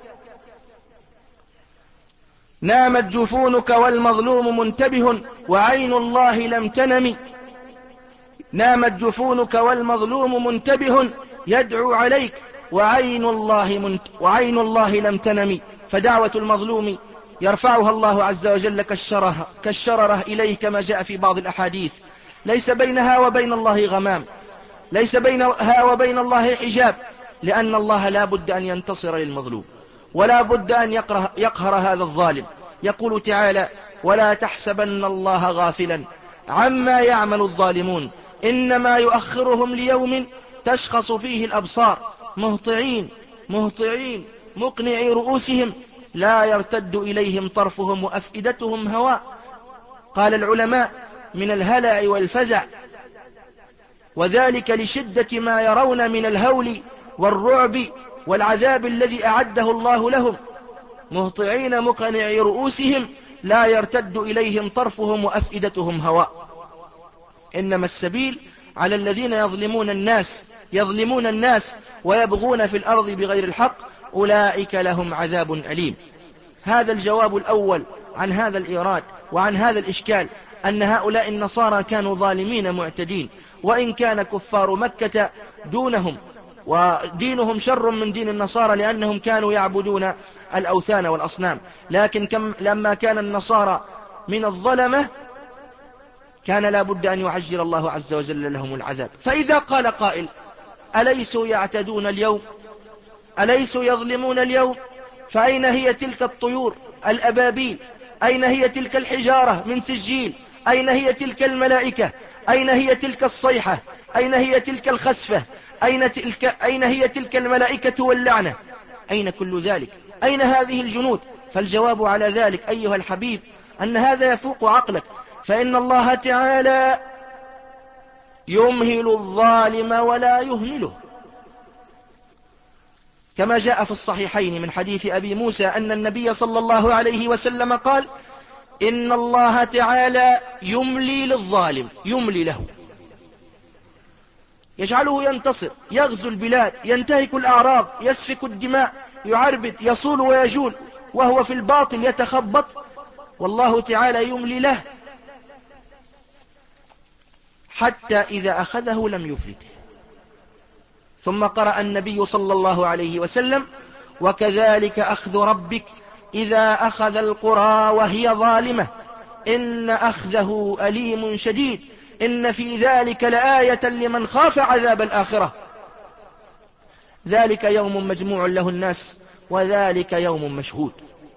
نامت جفونك والمظلوم منتبه، وعين الله لم تنم. نامت جفونك والمظلوم منتبه، يدعو عليك وعين الله, منت... وعين الله لم تنم. فدعوة المظلوم يرفعها الله عز وجل كالشررة, كالشررة إليه، كما جاء في بعض الأحاديث. ليس بينها وبين الله غمام، ليس بينها وبين الله حجاب، لأن الله لا بد أن ينتصر للمظلوم، ولا بد أن يقهر, يقهر هذا الظالم. يقول تعالى: ولا تحسبن الله غافلا عما يعمل الظالمون، إنما يؤخرهم ليوم تشخص فيه الأبصار، مهطعين مهطعين مقنعي رؤوسهم، لا يرتد إليهم طرفهم وأفئدتهم هواء. قال العلماء: من الهلع والفزع، وذلك لشدة ما يرون من الهول والرعب والعذاب الذي أعده الله لهم. مهطعين مقنعي رؤوسهم، لا يرتد إليهم طرفهم وأفئدتهم هواء. إنما السبيل على الذين يظلمون الناس يظلمون الناس ويبغون في الأرض بغير الحق، أولئك لهم عذاب أليم. هذا الجواب الأول عن هذا الإيراد وعن هذا الإشكال، أن هؤلاء النصارى كانوا ظالمين معتدين، وإن كان كفار مكة دونهم، ودينهم شر من دين النصارى لأنهم كانوا يعبدون الأوثان والأصنام. لكن كم لما كان النصارى من الظلمة كان لا بد أن يعجل الله عز وجل لهم العذاب. فإذا قال قائل: أليسوا يعتدون اليوم؟ أليسوا يظلمون اليوم؟ فأين هي تلك الطيور الأبابيل؟ أين هي تلك الحجارة من سجيل؟ أين هي تلك الملائكة؟ أين هي تلك الصيحة؟ أين هي تلك الخسفة؟ أين, تلك أين هي تلك الملائكة واللعنة؟ أين كل ذلك؟ أين هذه الجنود؟ فالجواب على ذلك أيها الحبيب أن هذا يفوق عقلك، فإن الله تعالى يمهل الظالم ولا يهمله، كما جاء في الصحيحين من حديث أبي موسى أن النبي صلى الله عليه وسلم قال: إن الله تعالى يملي للظالم، يملي له، يجعله ينتصر، يغزو البلاد، ينتهك الأعراض، يسفك الدماء، يعربد، يصول ويجول، وهو في الباطل يتخبط، والله تعالى يملي له حتى إذا أخذه لم يفلته. ثم قرأ النبي صلى الله عليه وسلم: وكذلك أخذ ربك إذا أخذ القرى وهي ظالمة إن أخذه أليم شديد إن في ذلك لآية لمن خاف عذاب الآخرة. ذلك يوم مجموع له الناس وذلك يوم مشهود.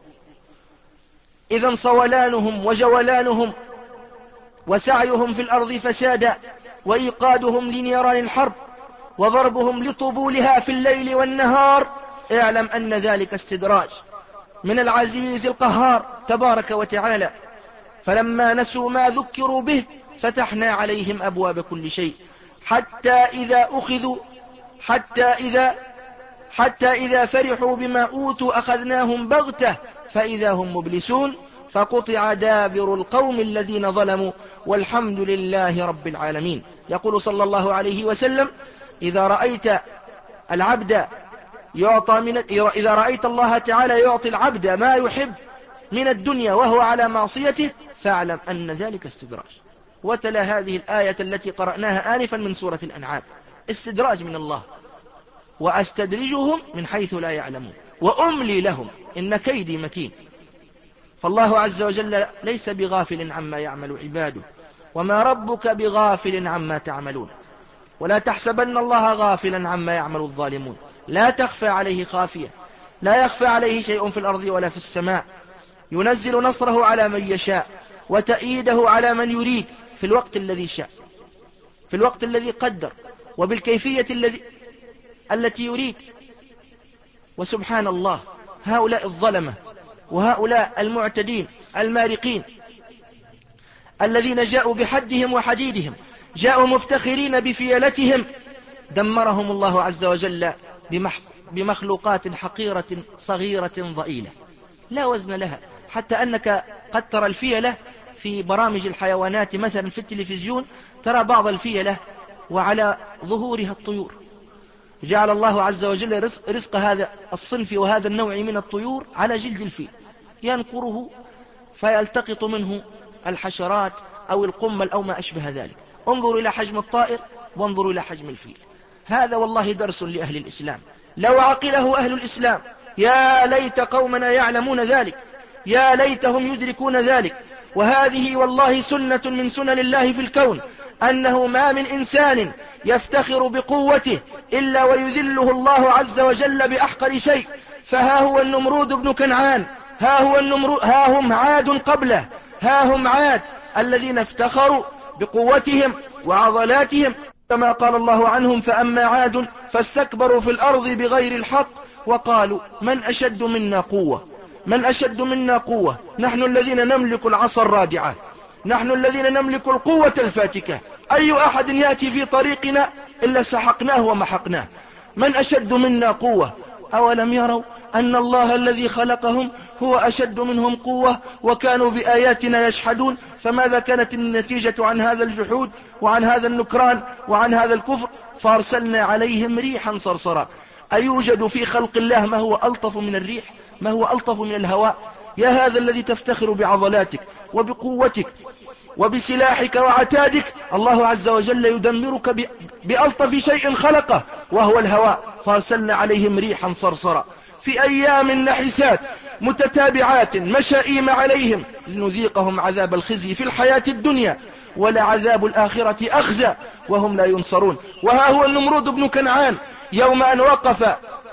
إذن صولانهم وجولانهم وسعيهم في الأرض فسادا وإيقادهم لنيران الحرب وضربهم لطبولها في الليل والنهار، اعلم أن ذلك استدراج من العزيز القهار تبارك وتعالى. فلما نسوا ما ذكروا به فتحنا عليهم أبواب كل شيء حتى إذا أخذوا حتى إذا حتى إذا فرحوا بما أوتوا أخذناهم بغتة فإذا هم مبلسون فقطع دابر القوم الذين ظلموا والحمد لله رب العالمين. يقول صلى الله عليه وسلم: إذا رأيت العبد يعطى من إذا رأيت الله تعالى يعطي العبد ما يحب من الدنيا وهو على معصيته فاعلم أن ذلك استدراج. وتلا هذه الآية التي قرأناها آنفا من سورة الأنعام. استدراج من الله: وأستدرجهم من حيث لا يعلمون وأملي لهم إن كيدي متين. فالله عز وجل ليس بغافل عما يعمل عباده، وما ربك بغافل عما تعملون. ولا تحسبن الله غافلا عما يعمل الظالمون، لا تخفى عليه خافية، لا يخفى عليه شيء في الأرض ولا في السماء. ينزل نصره على من يشاء وتأييده على من يريد في الوقت الذي شاء، في الوقت الذي قدر، وبالكيفية الذي التي يريد. وسبحان الله، هؤلاء الظلمة وهؤلاء المعتدين المارقين الذين جاءوا بحدهم وحديدهم، جاءوا مفتخرين بفيلتهم، دمرهم الله عز وجل بمخلوقات حقيرة صغيرة ضئيلة لا وزن لها. حتى أنك قد ترى الفيلة في برامج الحيوانات مثلا في التلفزيون، ترى بعض الفيلة وعلى ظهورها الطيور. جعل الله عز وجل رزق, رزق هذا الصنف وهذا النوع من الطيور على جلد الفيل، ينقره فيلتقط منه الحشرات أو القمل أو ما أشبه ذلك. انظروا إلى حجم الطائر وانظروا إلى حجم الفيل. هذا والله درس لأهل الإسلام لو عقله أهل الإسلام. يا ليت قومنا يعلمون ذلك، يا ليتهم يدركون ذلك. وهذه والله سنة من سنن الله في الكون، أنه ما من إنسان يفتخر بقوته إلا ويذله الله عز وجل بأحقر شيء. فها هو النمرود بن كنعان، ها, هو النمرود ها هم عاد قبله، ها هم عاد الذين افتخروا بقوتهم وعضلاتهم، كما قال الله عنهم: فأما عاد فاستكبروا في الأرض بغير الحق وقالوا من أشد منا قوة، من أشد منا قوة. نحن الذين نملك العصا الرادعة، نحن الذين نملك القوة الفاتكة، أي أحد يأتي في طريقنا إلا سحقناه ومحقناه. من أشد منا قوة. أولم يروا أن الله الذي خلقهم هو أشد منهم قوة وكانوا بآياتنا يجحدون؟ فماذا كانت النتيجة عن هذا الجحود وعن هذا النكران وعن هذا الكفر؟ فأرسلنا عليهم ريحا صرصرا. أيوجد في خلق الله ما هو ألطف من الريح، ما هو ألطف من الهواء؟ يا هذا الذي تفتخر بعضلاتك وبقوتك وبسلاحك وعتادك، الله عز وجل يدمرك بألطف شيء خلقه وهو الهواء. فارسلنا عليهم ريحا صرصرا في أيام نحسات متتابعات مشائيم عليهم لنذيقهم عذاب الخزي في الحياة الدنيا ولعذاب الآخرة أخزى وهم لا ينصرون. وها هو النمرود بن كنعان يوم أن وقف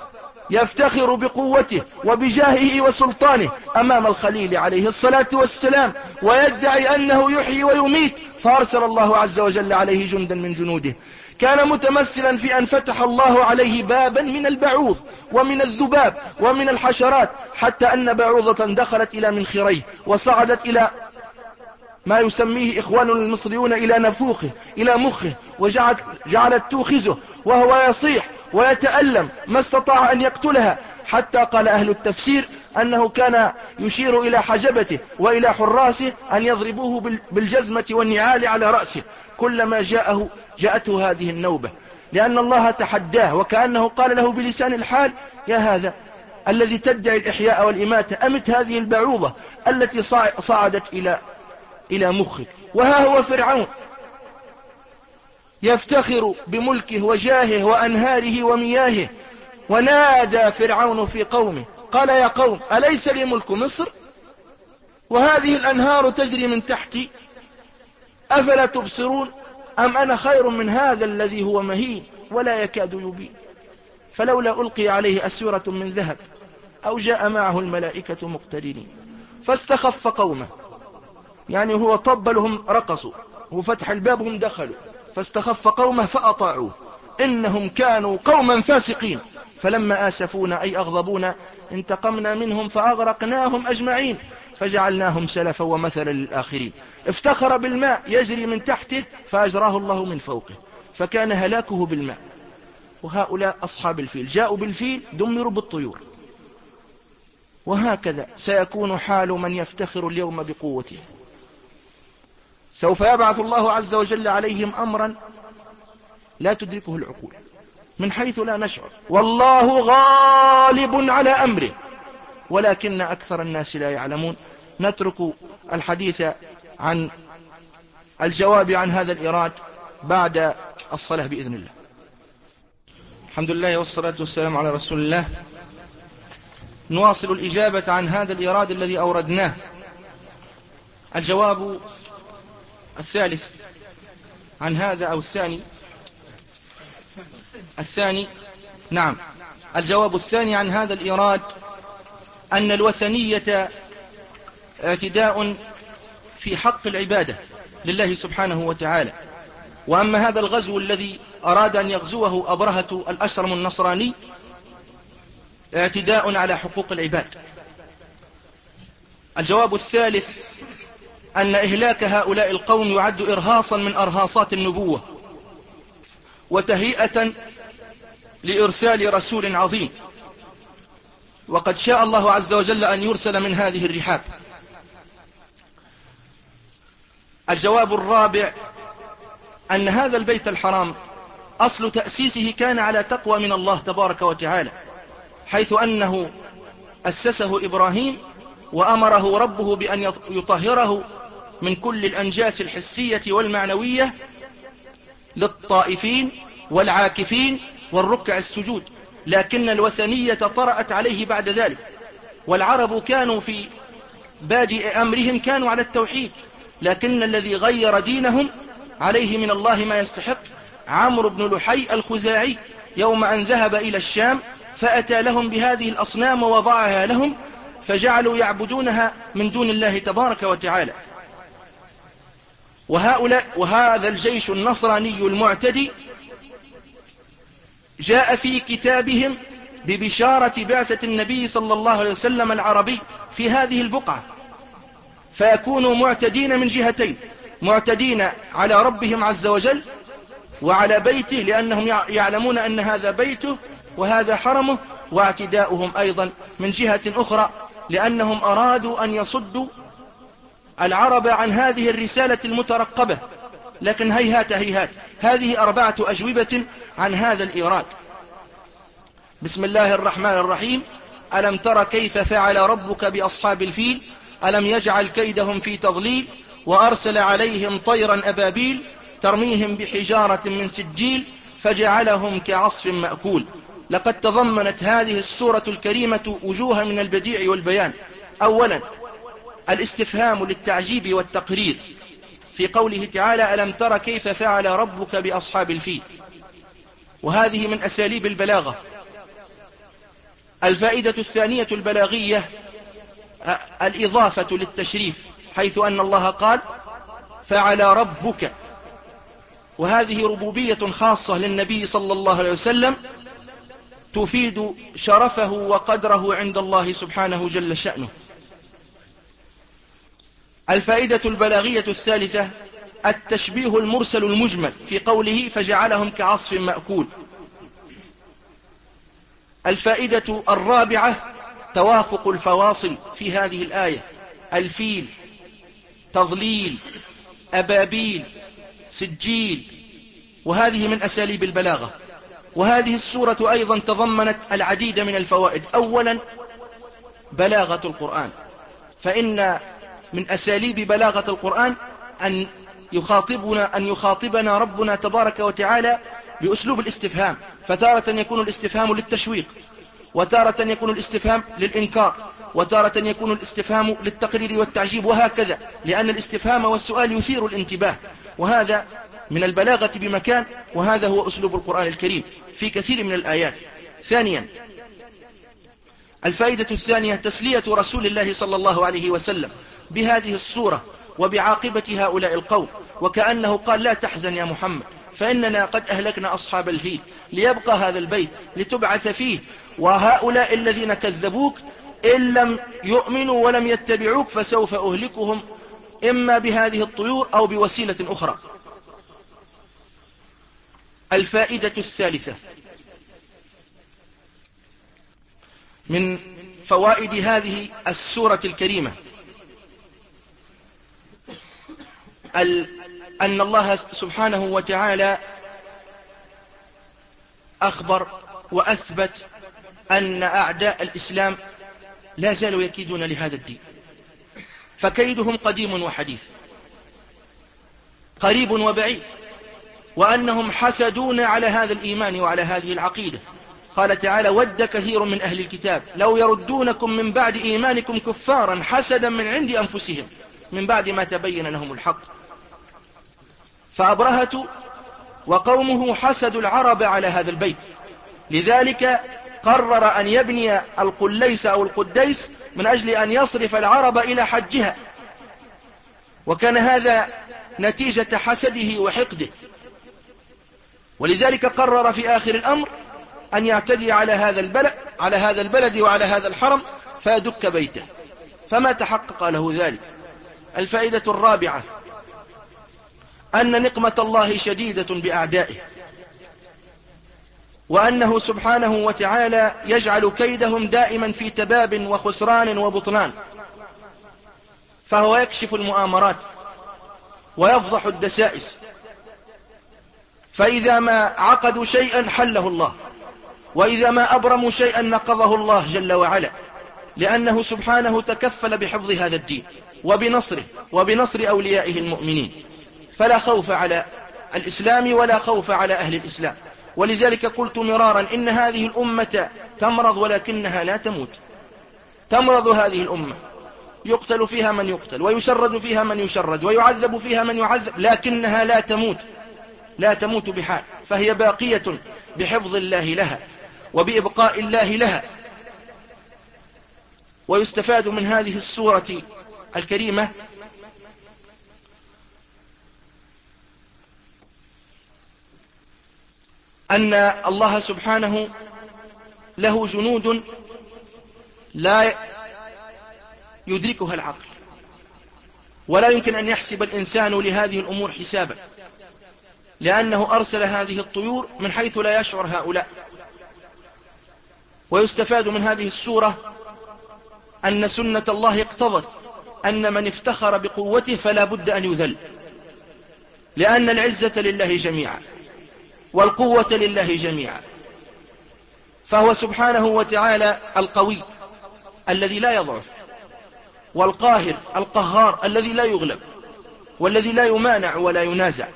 يفتخر بقوته وبجاهه وسلطانه أمام الخليل عليه الصلاة والسلام ويدعي أنه يحيي ويميت، فأرسل الله عز وجل عليه جندا من جنوده. كان متمثلا في أن فتح الله عليه بابا من البعوض ومن الذباب ومن الحشرات، حتى أن بعوضة دخلت إلى منخريه وصعدت إلى ما يسميه إخوان المصريون إلى نفوخه إلى مخه، وجعلت جعلت توخزه وهو يصيح ويتألم، ما استطاع أن يقتلها، حتى قال أهل التفسير أنه كان يشير إلى حجبته وإلى حراسه أن يضربوه بالجزمة والنعال على رأسه كلما جاءه جاءته هذه النوبة، لأن الله تحداه وكأنه قال له بلسان الحال: يا هذا الذي تدعي الإحياء والإماتة، أمت هذه البعوضة التي صعدت إلى إلى مخك. وها هو فرعون يفتخر بملكه وجاهه وأنهاره ومياهه، ونادى فرعون في قومه قال: يا قوم أليس لي ملك مصر وهذه الأنهار تجري من تحتي أفلا تبصرون أم أنا خير من هذا الذي هو مهين ولا يكاد يبين فلولا ألقي عليه أسورة من ذهب أو جاء معه الملائكة مقترنين فاستخف قومه، يعني هو طبلهم رقصوا وفتح الباب هم دخلوا، فاستخف قومه فأطاعوه إنهم كانوا قوما فاسقين فلما آسفونا أي أغضبونا انتقمنا منهم فأغرقناهم أجمعين فجعلناهم سلفا ومثلا للآخرين. افتخر بالماء يجري من تحته فأجراه الله من فوقه فكان هلاكه بالماء. وهؤلاء أصحاب الفيل جاءوا بالفيل دمروا بالطيور. وهكذا سيكون حال من يفتخر اليوم بقوته. سوف يبعث الله عز وجل عليهم أمرا لا تدركه العقول من حيث لا نشعر، والله غالب على أمره ولكن أكثر الناس لا يعلمون. نترك الحديث عن الجواب عن هذا الإيراد بعد الصلاة بإذن الله. الحمد لله والصلاة والسلام على رسول الله. نواصل الإجابة عن هذا الإيراد الذي أوردناه. الجواب الثالث عن هذا أو الثاني الثاني نعم الجواب الثاني عن هذا الإيراد أن الوثنية اعتداء في حق العبادة لله سبحانه وتعالى. وأما هذا الغزو الذي أراد أن يغزوه أبرهة الأشرم النصراني اعتداء على حقوق العباد. الجواب الثالث أن إهلاك هؤلاء القوم يعد إرهاصا من أرهاصات النبوة وتهيئة لإرسال رسول عظيم، وقد شاء الله عز وجل أن يرسل من هذه الرحاب. الجواب الرابع أن هذا البيت الحرام أصل تأسيسه كان على تقوى من الله تبارك وتعالى، حيث أنه أسسه إبراهيم وأمره ربه بأن يطهره من كل الأنجاس الحسية والمعنوية للطائفين والعاكفين والركع السجود، لكن الوثنية طرأت عليه بعد ذلك. والعرب كانوا في بادئ أمرهم كانوا على التوحيد، لكن الذي غير دينهم عليه من الله ما يستحق عمرو بن لحي الخزاعي يوم أن ذهب إلى الشام فأتى لهم بهذه الأصنام ووضعها لهم فجعلوا يعبدونها من دون الله تبارك وتعالى. وهؤلاء وهذا الجيش النصراني المعتدي جاء في كتابهم ببشارة بعثة النبي صلى الله عليه وسلم العربي في هذه البقعة، فيكونوا معتدين من جهتين: معتدين على ربهم عز وجل وعلى بيته لأنهم يعلمون أن هذا بيته وهذا حرمه، واعتداؤهم أيضا من جهة أخرى لأنهم أرادوا أن يصدوا العرب عن هذه الرسالة المترقبة. لكن هيهات هيهات. هذه أربعة أجوبة عن هذا الإيراد. بسم الله الرحمن الرحيم. ألم تر كيف فعل ربك بأصحاب الفيل ألم يجعل كيدهم في تضليل وأرسل عليهم طيرا أبابيل ترميهم بحجارة من سجيل فجعلهم كعصف مأكول. لقد تضمنت هذه السورة الكريمة وجوها من البديع والبيان. أولا الاستفهام للتعجيب والتقرير في قوله تعالى: ألم تر كيف فعل ربك بأصحاب الفيل، وهذه من أساليب البلاغة. الفائدة الثانية البلاغية الإضافة للتشريف، حيث أن الله قال فعل ربك، وهذه ربوبية خاصة للنبي صلى الله عليه وسلم تفيد شرفه وقدره عند الله سبحانه جل شأنه. الفائدة البلاغية الثالثة التشبيه المرسل المجمل في قوله فجعلهم كعصف مأكول. الفائدة الرابعة توافق الفواصل في هذه الآية: الفيل، تضليل، أبابيل، سجيل، وهذه من أساليب البلاغة. وهذه السورة أيضا تضمنت العديد من الفوائد. أولا بلاغة القرآن، فإن من أساليب بلاغة القرآن أن يخاطبنا, أن يخاطبنا ربنا تبارك وتعالى بأسلوب الاستفهام، فتارة يكون الاستفهام للتشويق، وتارة يكون الاستفهام للإنكار، وتارة يكون الاستفهام للتقرير والتعجيب، وهكذا، لأن الاستفهام والسؤال يثير الانتباه، وهذا من البلاغة بمكان، وهذا هو أسلوب القرآن الكريم في كثير من الآيات. ثانيا الفائدة الثانية تسلية رسول الله صلى الله عليه وسلم بهذه الصورة وبعاقبة هؤلاء القوم، وكأنه قال: لا تحزن يا محمد فإننا قد أهلكنا أصحاب الفيل، ليبقى هذا البيت لتبعث فيه، وهؤلاء الذين كذبوك إن لم يؤمنوا ولم يتبعوك فسوف أهلكهم إما بهذه الطيور أو بوسيلة أخرى. الفائدة الثالثة من فوائد هذه السورة الكريمة أن الله سبحانه وتعالى أخبر وأثبت أن أعداء الإسلام لا زالوا يكيدون لهذا الدين، فكيدهم قديم وحديث. قريب وبعيد، وأنهم حسدون على هذا الإيمان وعلى هذه العقيدة. قال تعالى: ود كثير من أهل الكتاب لو يردونكم من بعد إيمانكم كفارا حسدا من عند أنفسهم من بعد ما تبين لهم الحق. فأبرهة وقومه حسدوا العرب على هذا البيت، لذلك قرر أن يبني القليس أو القديس من أجل أن يصرف العرب إلى حجها، وكان هذا نتيجة حسده وحقده. ولذلك قرر في آخر الأمر أن يعتدي على هذا البلد على هذا البلد وعلى هذا الحرم فيدك بيته، فما تحقق له ذلك. الفائدة الرابعة أن نقمة الله شديدة بأعدائه، وأنه سبحانه وتعالى يجعل كيدهم دائما في تباب وخسران وبطلان، فهو يكشف المؤامرات ويفضح الدسائس، فإذا ما عقدوا شيئا حله الله، وإذا ما أبرموا شيئا نقضه الله جل وعلا، لأنه سبحانه تكفل بحفظ هذا الدين وبنصره وبنصر أوليائه المؤمنين، فلا خوف على الإسلام ولا خوف على أهل الإسلام. ولذلك قلت مرارا إن هذه الأمة تمرض ولكنها لا تموت. تمرض هذه الأمة، يقتل فيها من يقتل، ويشرد فيها من يشرد، ويعذب فيها من يعذب، لكنها لا تموت، لا تموت بحال، فهي باقية بحفظ الله لها وبإبقاء الله لها. ويستفاد من هذه السورة الكريمة أن الله سبحانه له جنود لا يدركها العقل، ولا يمكن أن يحسب الإنسان لهذه الأمور حسابا، لأنه أرسل هذه الطيور من حيث لا يشعر هؤلاء. ويستفاد من هذه السورة أن سنة الله اقتضت أن من افتخر بقوته فلا بد أن يذل، لأن العزة لله جميعا والقوة لله جميعا، فهو سبحانه وتعالى القوي الذي لا يضعف، والقاهر القهار الذي لا يغلب، والذي لا يمانع ولا ينازع،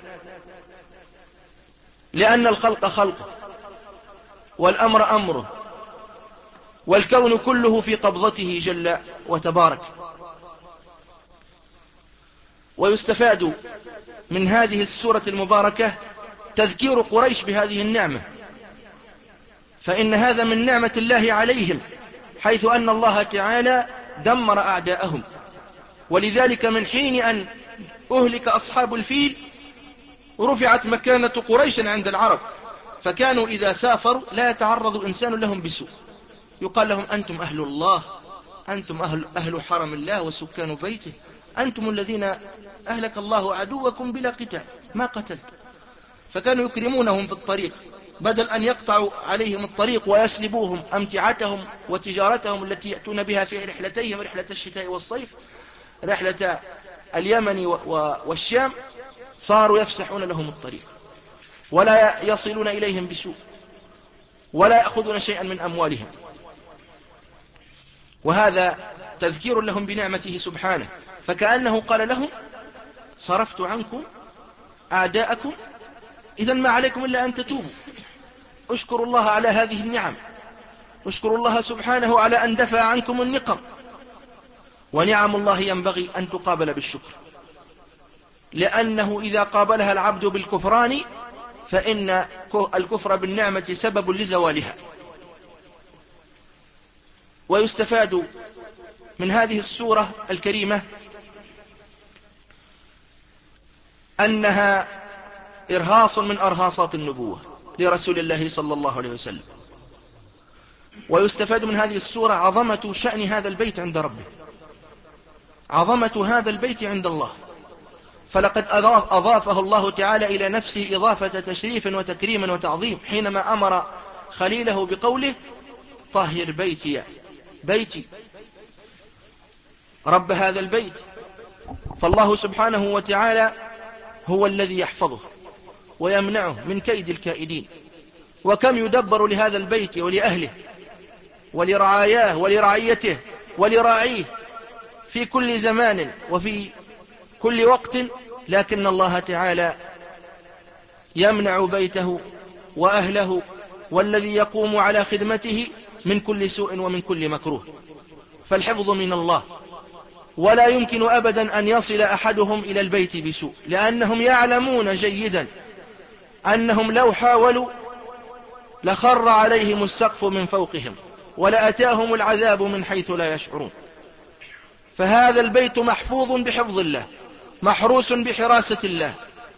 لأن الخلق خلقه والأمر أمره والكون كله في قبضته جل وتبارك. ويستفاد من هذه السورة المباركة تذكير قريش بهذه النعمة، فإن هذا من نعمة الله عليهم، حيث أن الله تعالى دمر أعداءهم. ولذلك من حين أن أهلك أصحاب الفيل رفعت مكانة قريش عند العرب، فكانوا إذا سافروا لا يتعرض إنسان لهم بسوء، يقال لهم: أنتم أهل الله، أنتم أهل, أهل حرم الله وسكان بيته، أنتم الذين أهلك الله عدوكم بلا قتال ما قتلت. فكانوا يكرمونهم في الطريق، بدل أن يقطعوا عليهم الطريق ويسلبوهم أمتعتهم وتجارتهم التي يأتون بها في رحلتيهم، رحلة الشتاء والصيف، رحلة اليمن والشام، صاروا يفسحون لهم الطريق ولا يصلون إليهم بسوء ولا يأخذون شيئا من أموالهم. وهذا تذكير لهم بنعمته سبحانه، فكأنه قال لهم: صرفت عنكم أعداءكم، إذن ما عليكم إلا أن تتوبوا. اشكروا الله على هذه النعم، اشكروا الله سبحانه على أن دفع عنكم النقم. ونعم الله ينبغي أن تقابل بالشكر، لأنه إذا قابلها العبد بالكفران فإن الكفر بالنعمة سبب لزوالها. ويستفاد من هذه السورة الكريمة أنها إرهاص من أرهاصات النبوة لرسول الله صلى الله عليه وسلم. ويستفاد من هذه السورة عظمة شأن هذا البيت عند ربه، عظمة هذا البيت عند الله، فلقد أضاف أضافه الله تعالى إلى نفسه إضافة تشريف وتكريم وتعظيم، حينما أمر خليله بقوله: طهر بيتي بيتي رب هذا البيت. فالله سبحانه وتعالى هو الذي يحفظه ويمنعه من كيد الكائدين. وكم يدبر لهذا البيت ولأهله ولرعاياه ولرعيته ولراعيه في كل زمان وفي كل وقت لكن الله تعالى يمنع بيته وأهله والذي يقوم على خدمته من كل سوء ومن كل مكروه، فالحفظ من الله. ولا يمكن أبدا أن يصل أحدهم إلى البيت بسوء، لأنهم يعلمون جيدا أنهم لو حاولوا لخر عليهم السقف من فوقهم ولأتاهم العذاب من حيث لا يشعرون. فهذا البيت محفوظ بحفظ الله، محروس بحراسة الله،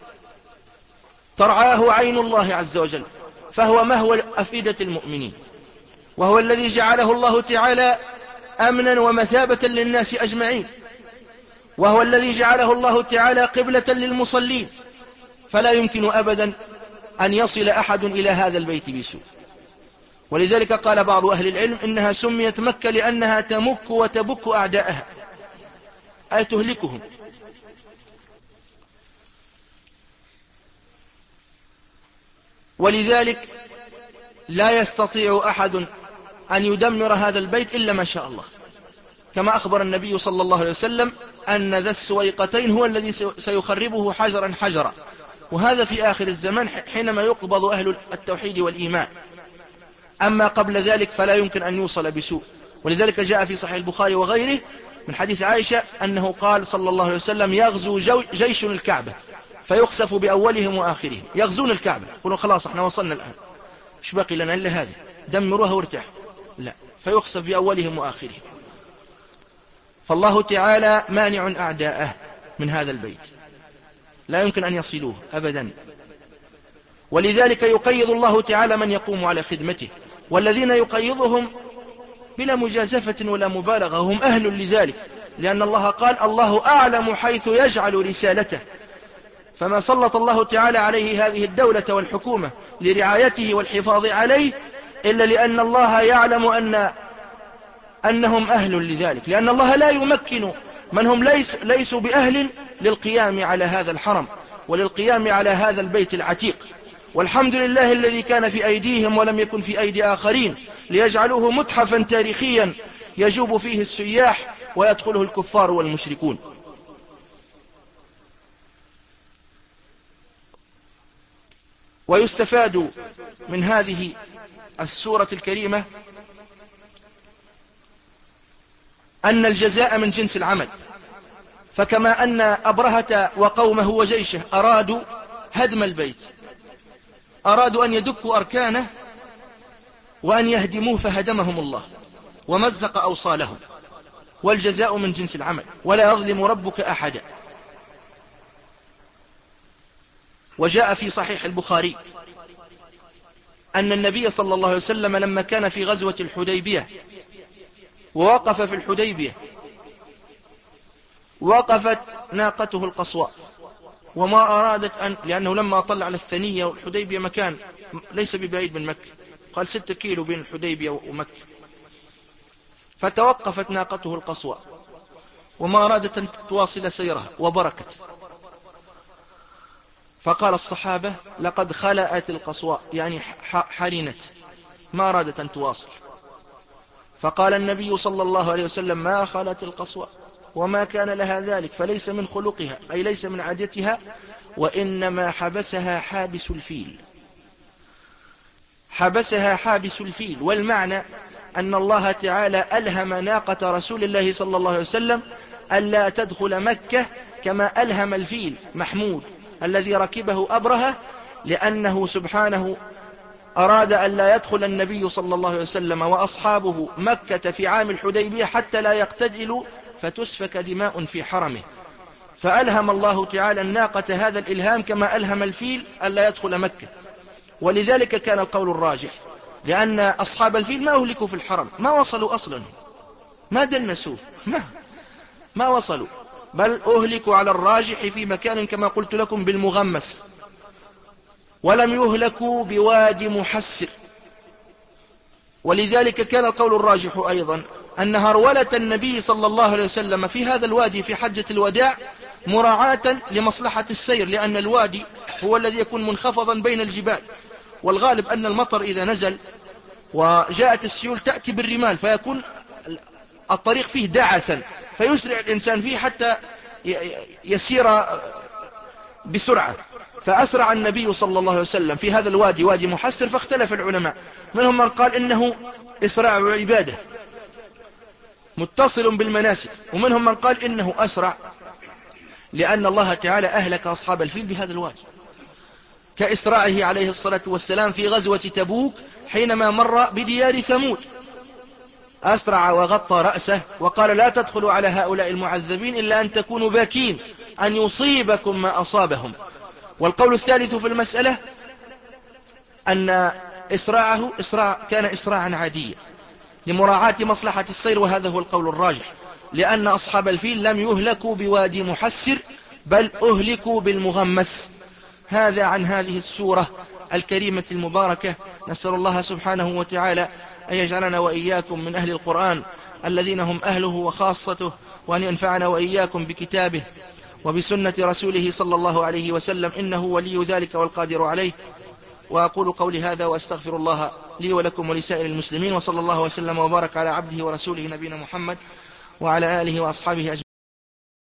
ترعاه عين الله عز وجل، فهو مهوى أفئدة المؤمنين، وهو الذي جعله الله تعالى أمنا ومثابة للناس أجمعين، وهو الذي جعله الله تعالى قبلة للمصلين، فلا يمكن أبدا أن يصل أحد إلى هذا البيت بسوء. ولذلك قال بعض أهل العلم إنها سميت مكة لأنها تمك وتبك أعداءها، أي تهلكهم. ولذلك لا يستطيع أحد أن يدمر هذا البيت إلا ما شاء الله، كما أخبر النبي صلى الله عليه وسلم أن ذا السويقتين هو الذي سيخربه حجرا حجرا، وهذا في آخر الزمان حينما يقبض أهل التوحيد والإيمان. أما قبل ذلك فلا يمكن أن يوصل بسوء. ولذلك جاء في صحيح البخاري وغيره من حديث عائشة أنه قال صلى الله عليه وسلم: يغزو جيش الكعبة فيخسف بأولهم وآخرهم. يغزون الكعبة، يقولون خلاص احنا وصلنا الآن، مش باقي لنا إلا هذه، دمروها وارتاحوا. لا، فيخسف بأولهم وآخرهم. فالله تعالى مانع أعداءه من هذا البيت، لا يمكن أن يصلوه أبدا. ولذلك يقيض الله تعالى من يقوم على خدمته، والذين يقيضهم بلا مجازفة ولا مبالغة هم أهل لذلك، لأن الله قال: الله أعلم حيث يجعل رسالته. فما سلط الله تعالى عليه هذه الدولة والحكومة لرعايته والحفاظ عليه إلا لأن الله يعلم أن أنهم أهل لذلك، لأن الله لا يمكن من هم ليس ليسوا بأهل للقيام على هذا الحرم وللقيام على هذا البيت العتيق. والحمد لله الذي كان في أيديهم ولم يكن في أيدي آخرين، ليجعلوه متحفا تاريخيا يجوب فيه السياح ويدخله الكفار والمشركون. ويستفاد من هذه السورة الكريمة أن الجزاء من جنس العمل، فكما أن أبرهة وقومه وجيشه أرادوا هدم البيت، أرادوا أن يدكوا أركانه وأن يهدموه، فهدمهم الله ومزق أوصالهم. والجزاء من جنس العمل، ولا يظلم ربك أحدا. وجاء في صحيح البخاري أن النبي صلى الله عليه وسلم لما كان في غزوة الحديبية ووقف في الحديبية، وقفت ناقته القصواء وما أرادت أن، لأنه لما طلع على الثنية، والحديبية مكان ليس ببعيد من مكة، قال ستة كيلو بين الحديبية ومكة، فتوقفت ناقته القصواء وما أرادت أن تواصل سيرها وبركت. فقال الصحابة: لقد خلأت القصواء، يعني حرنت، ما أرادت أن تواصل. فقال النبي صلى الله عليه وسلم: ما خلت القصواء وما كان لها ذلك، فليس من خلقها، أي ليس من عادتها، وإنما حبسها حابس الفيل. حبسها حابس الفيل، والمعنى أن الله تعالى ألهم ناقة رسول الله صلى الله عليه وسلم ألا تدخل مكة، كما ألهم الفيل محمود الذي ركبه أبرهة، لأنه سبحانه أراد أن لا يدخل النبي صلى الله عليه وسلم وأصحابه مكة في عام الحديبية حتى لا يقتتلوا فتسفك دماء في حرمه. فألهم الله تعالى الناقة هذا الإلهام كما ألهم الفيل أن لا يدخل مكة. ولذلك كان القول الراجح، لأن أصحاب الفيل ما أهلكوا في الحرم، ما وصلوا أصلا، ما دنسوا، ما, ما وصلوا، بل أهلكوا على الراجح في مكان كما قلت لكم بالمغمس، ولم يهلكوا بوادي محسر. ولذلك كان القول الراجح أيضا أن هرولة النبي صلى الله عليه وسلم في هذا الوادي في حجة الوداع مراعاة لمصلحة السير، لأن الوادي هو الذي يكون منخفضا بين الجبال، والغالب أن المطر إذا نزل وجاءت السيول تأتي بالرمال، فيكون الطريق فيه دعثا، فيسرع الإنسان فيه حتى يسير بسرعة، فأسرع النبي صلى الله عليه وسلم في هذا الوادي، وادي محسر، فاختلف العلماء، منهم من قال إنه إسراع عبادة متصل بالمناسك، ومنهم من قال إنه أسرع لأن الله تعالى أهلك أصحاب الفيل بهذا الوادي، كإسراعه عليه الصلاة والسلام في غزوة تبوك حينما مر بديار ثمود، أسرع وغطى رأسه وقال لا تدخلوا على هؤلاء المعذبين إلا أن تكونوا باكين أن يصيبكم ما أصابهم. والقول الثالث في المسألة أن إسراعه إسراع كان إسراعا عاديا لمراعاة مصلحة السير، وهذا هو القول الراجح، لأن أصحاب الفيل لم يهلكوا بوادي محسر بل أهلكوا بالمغمس. هذا عن هذه السورة الكريمة المباركة. نسأل الله سبحانه وتعالى أن يجعلنا وإياكم من أهل القرآن الذين هم أهله وخاصته، وأن ينفعنا وإياكم بكتابه وبسنة رسوله صلى الله عليه وسلم، إنه ولي ذلك والقادر عليه. وأقول قولي هذا وأستغفر الله لي ولكم ولسائر المسلمين، وصلى الله وسلم وبارك على عبده ورسوله نبينا محمد وعلى آله وأصحابه أجمعين.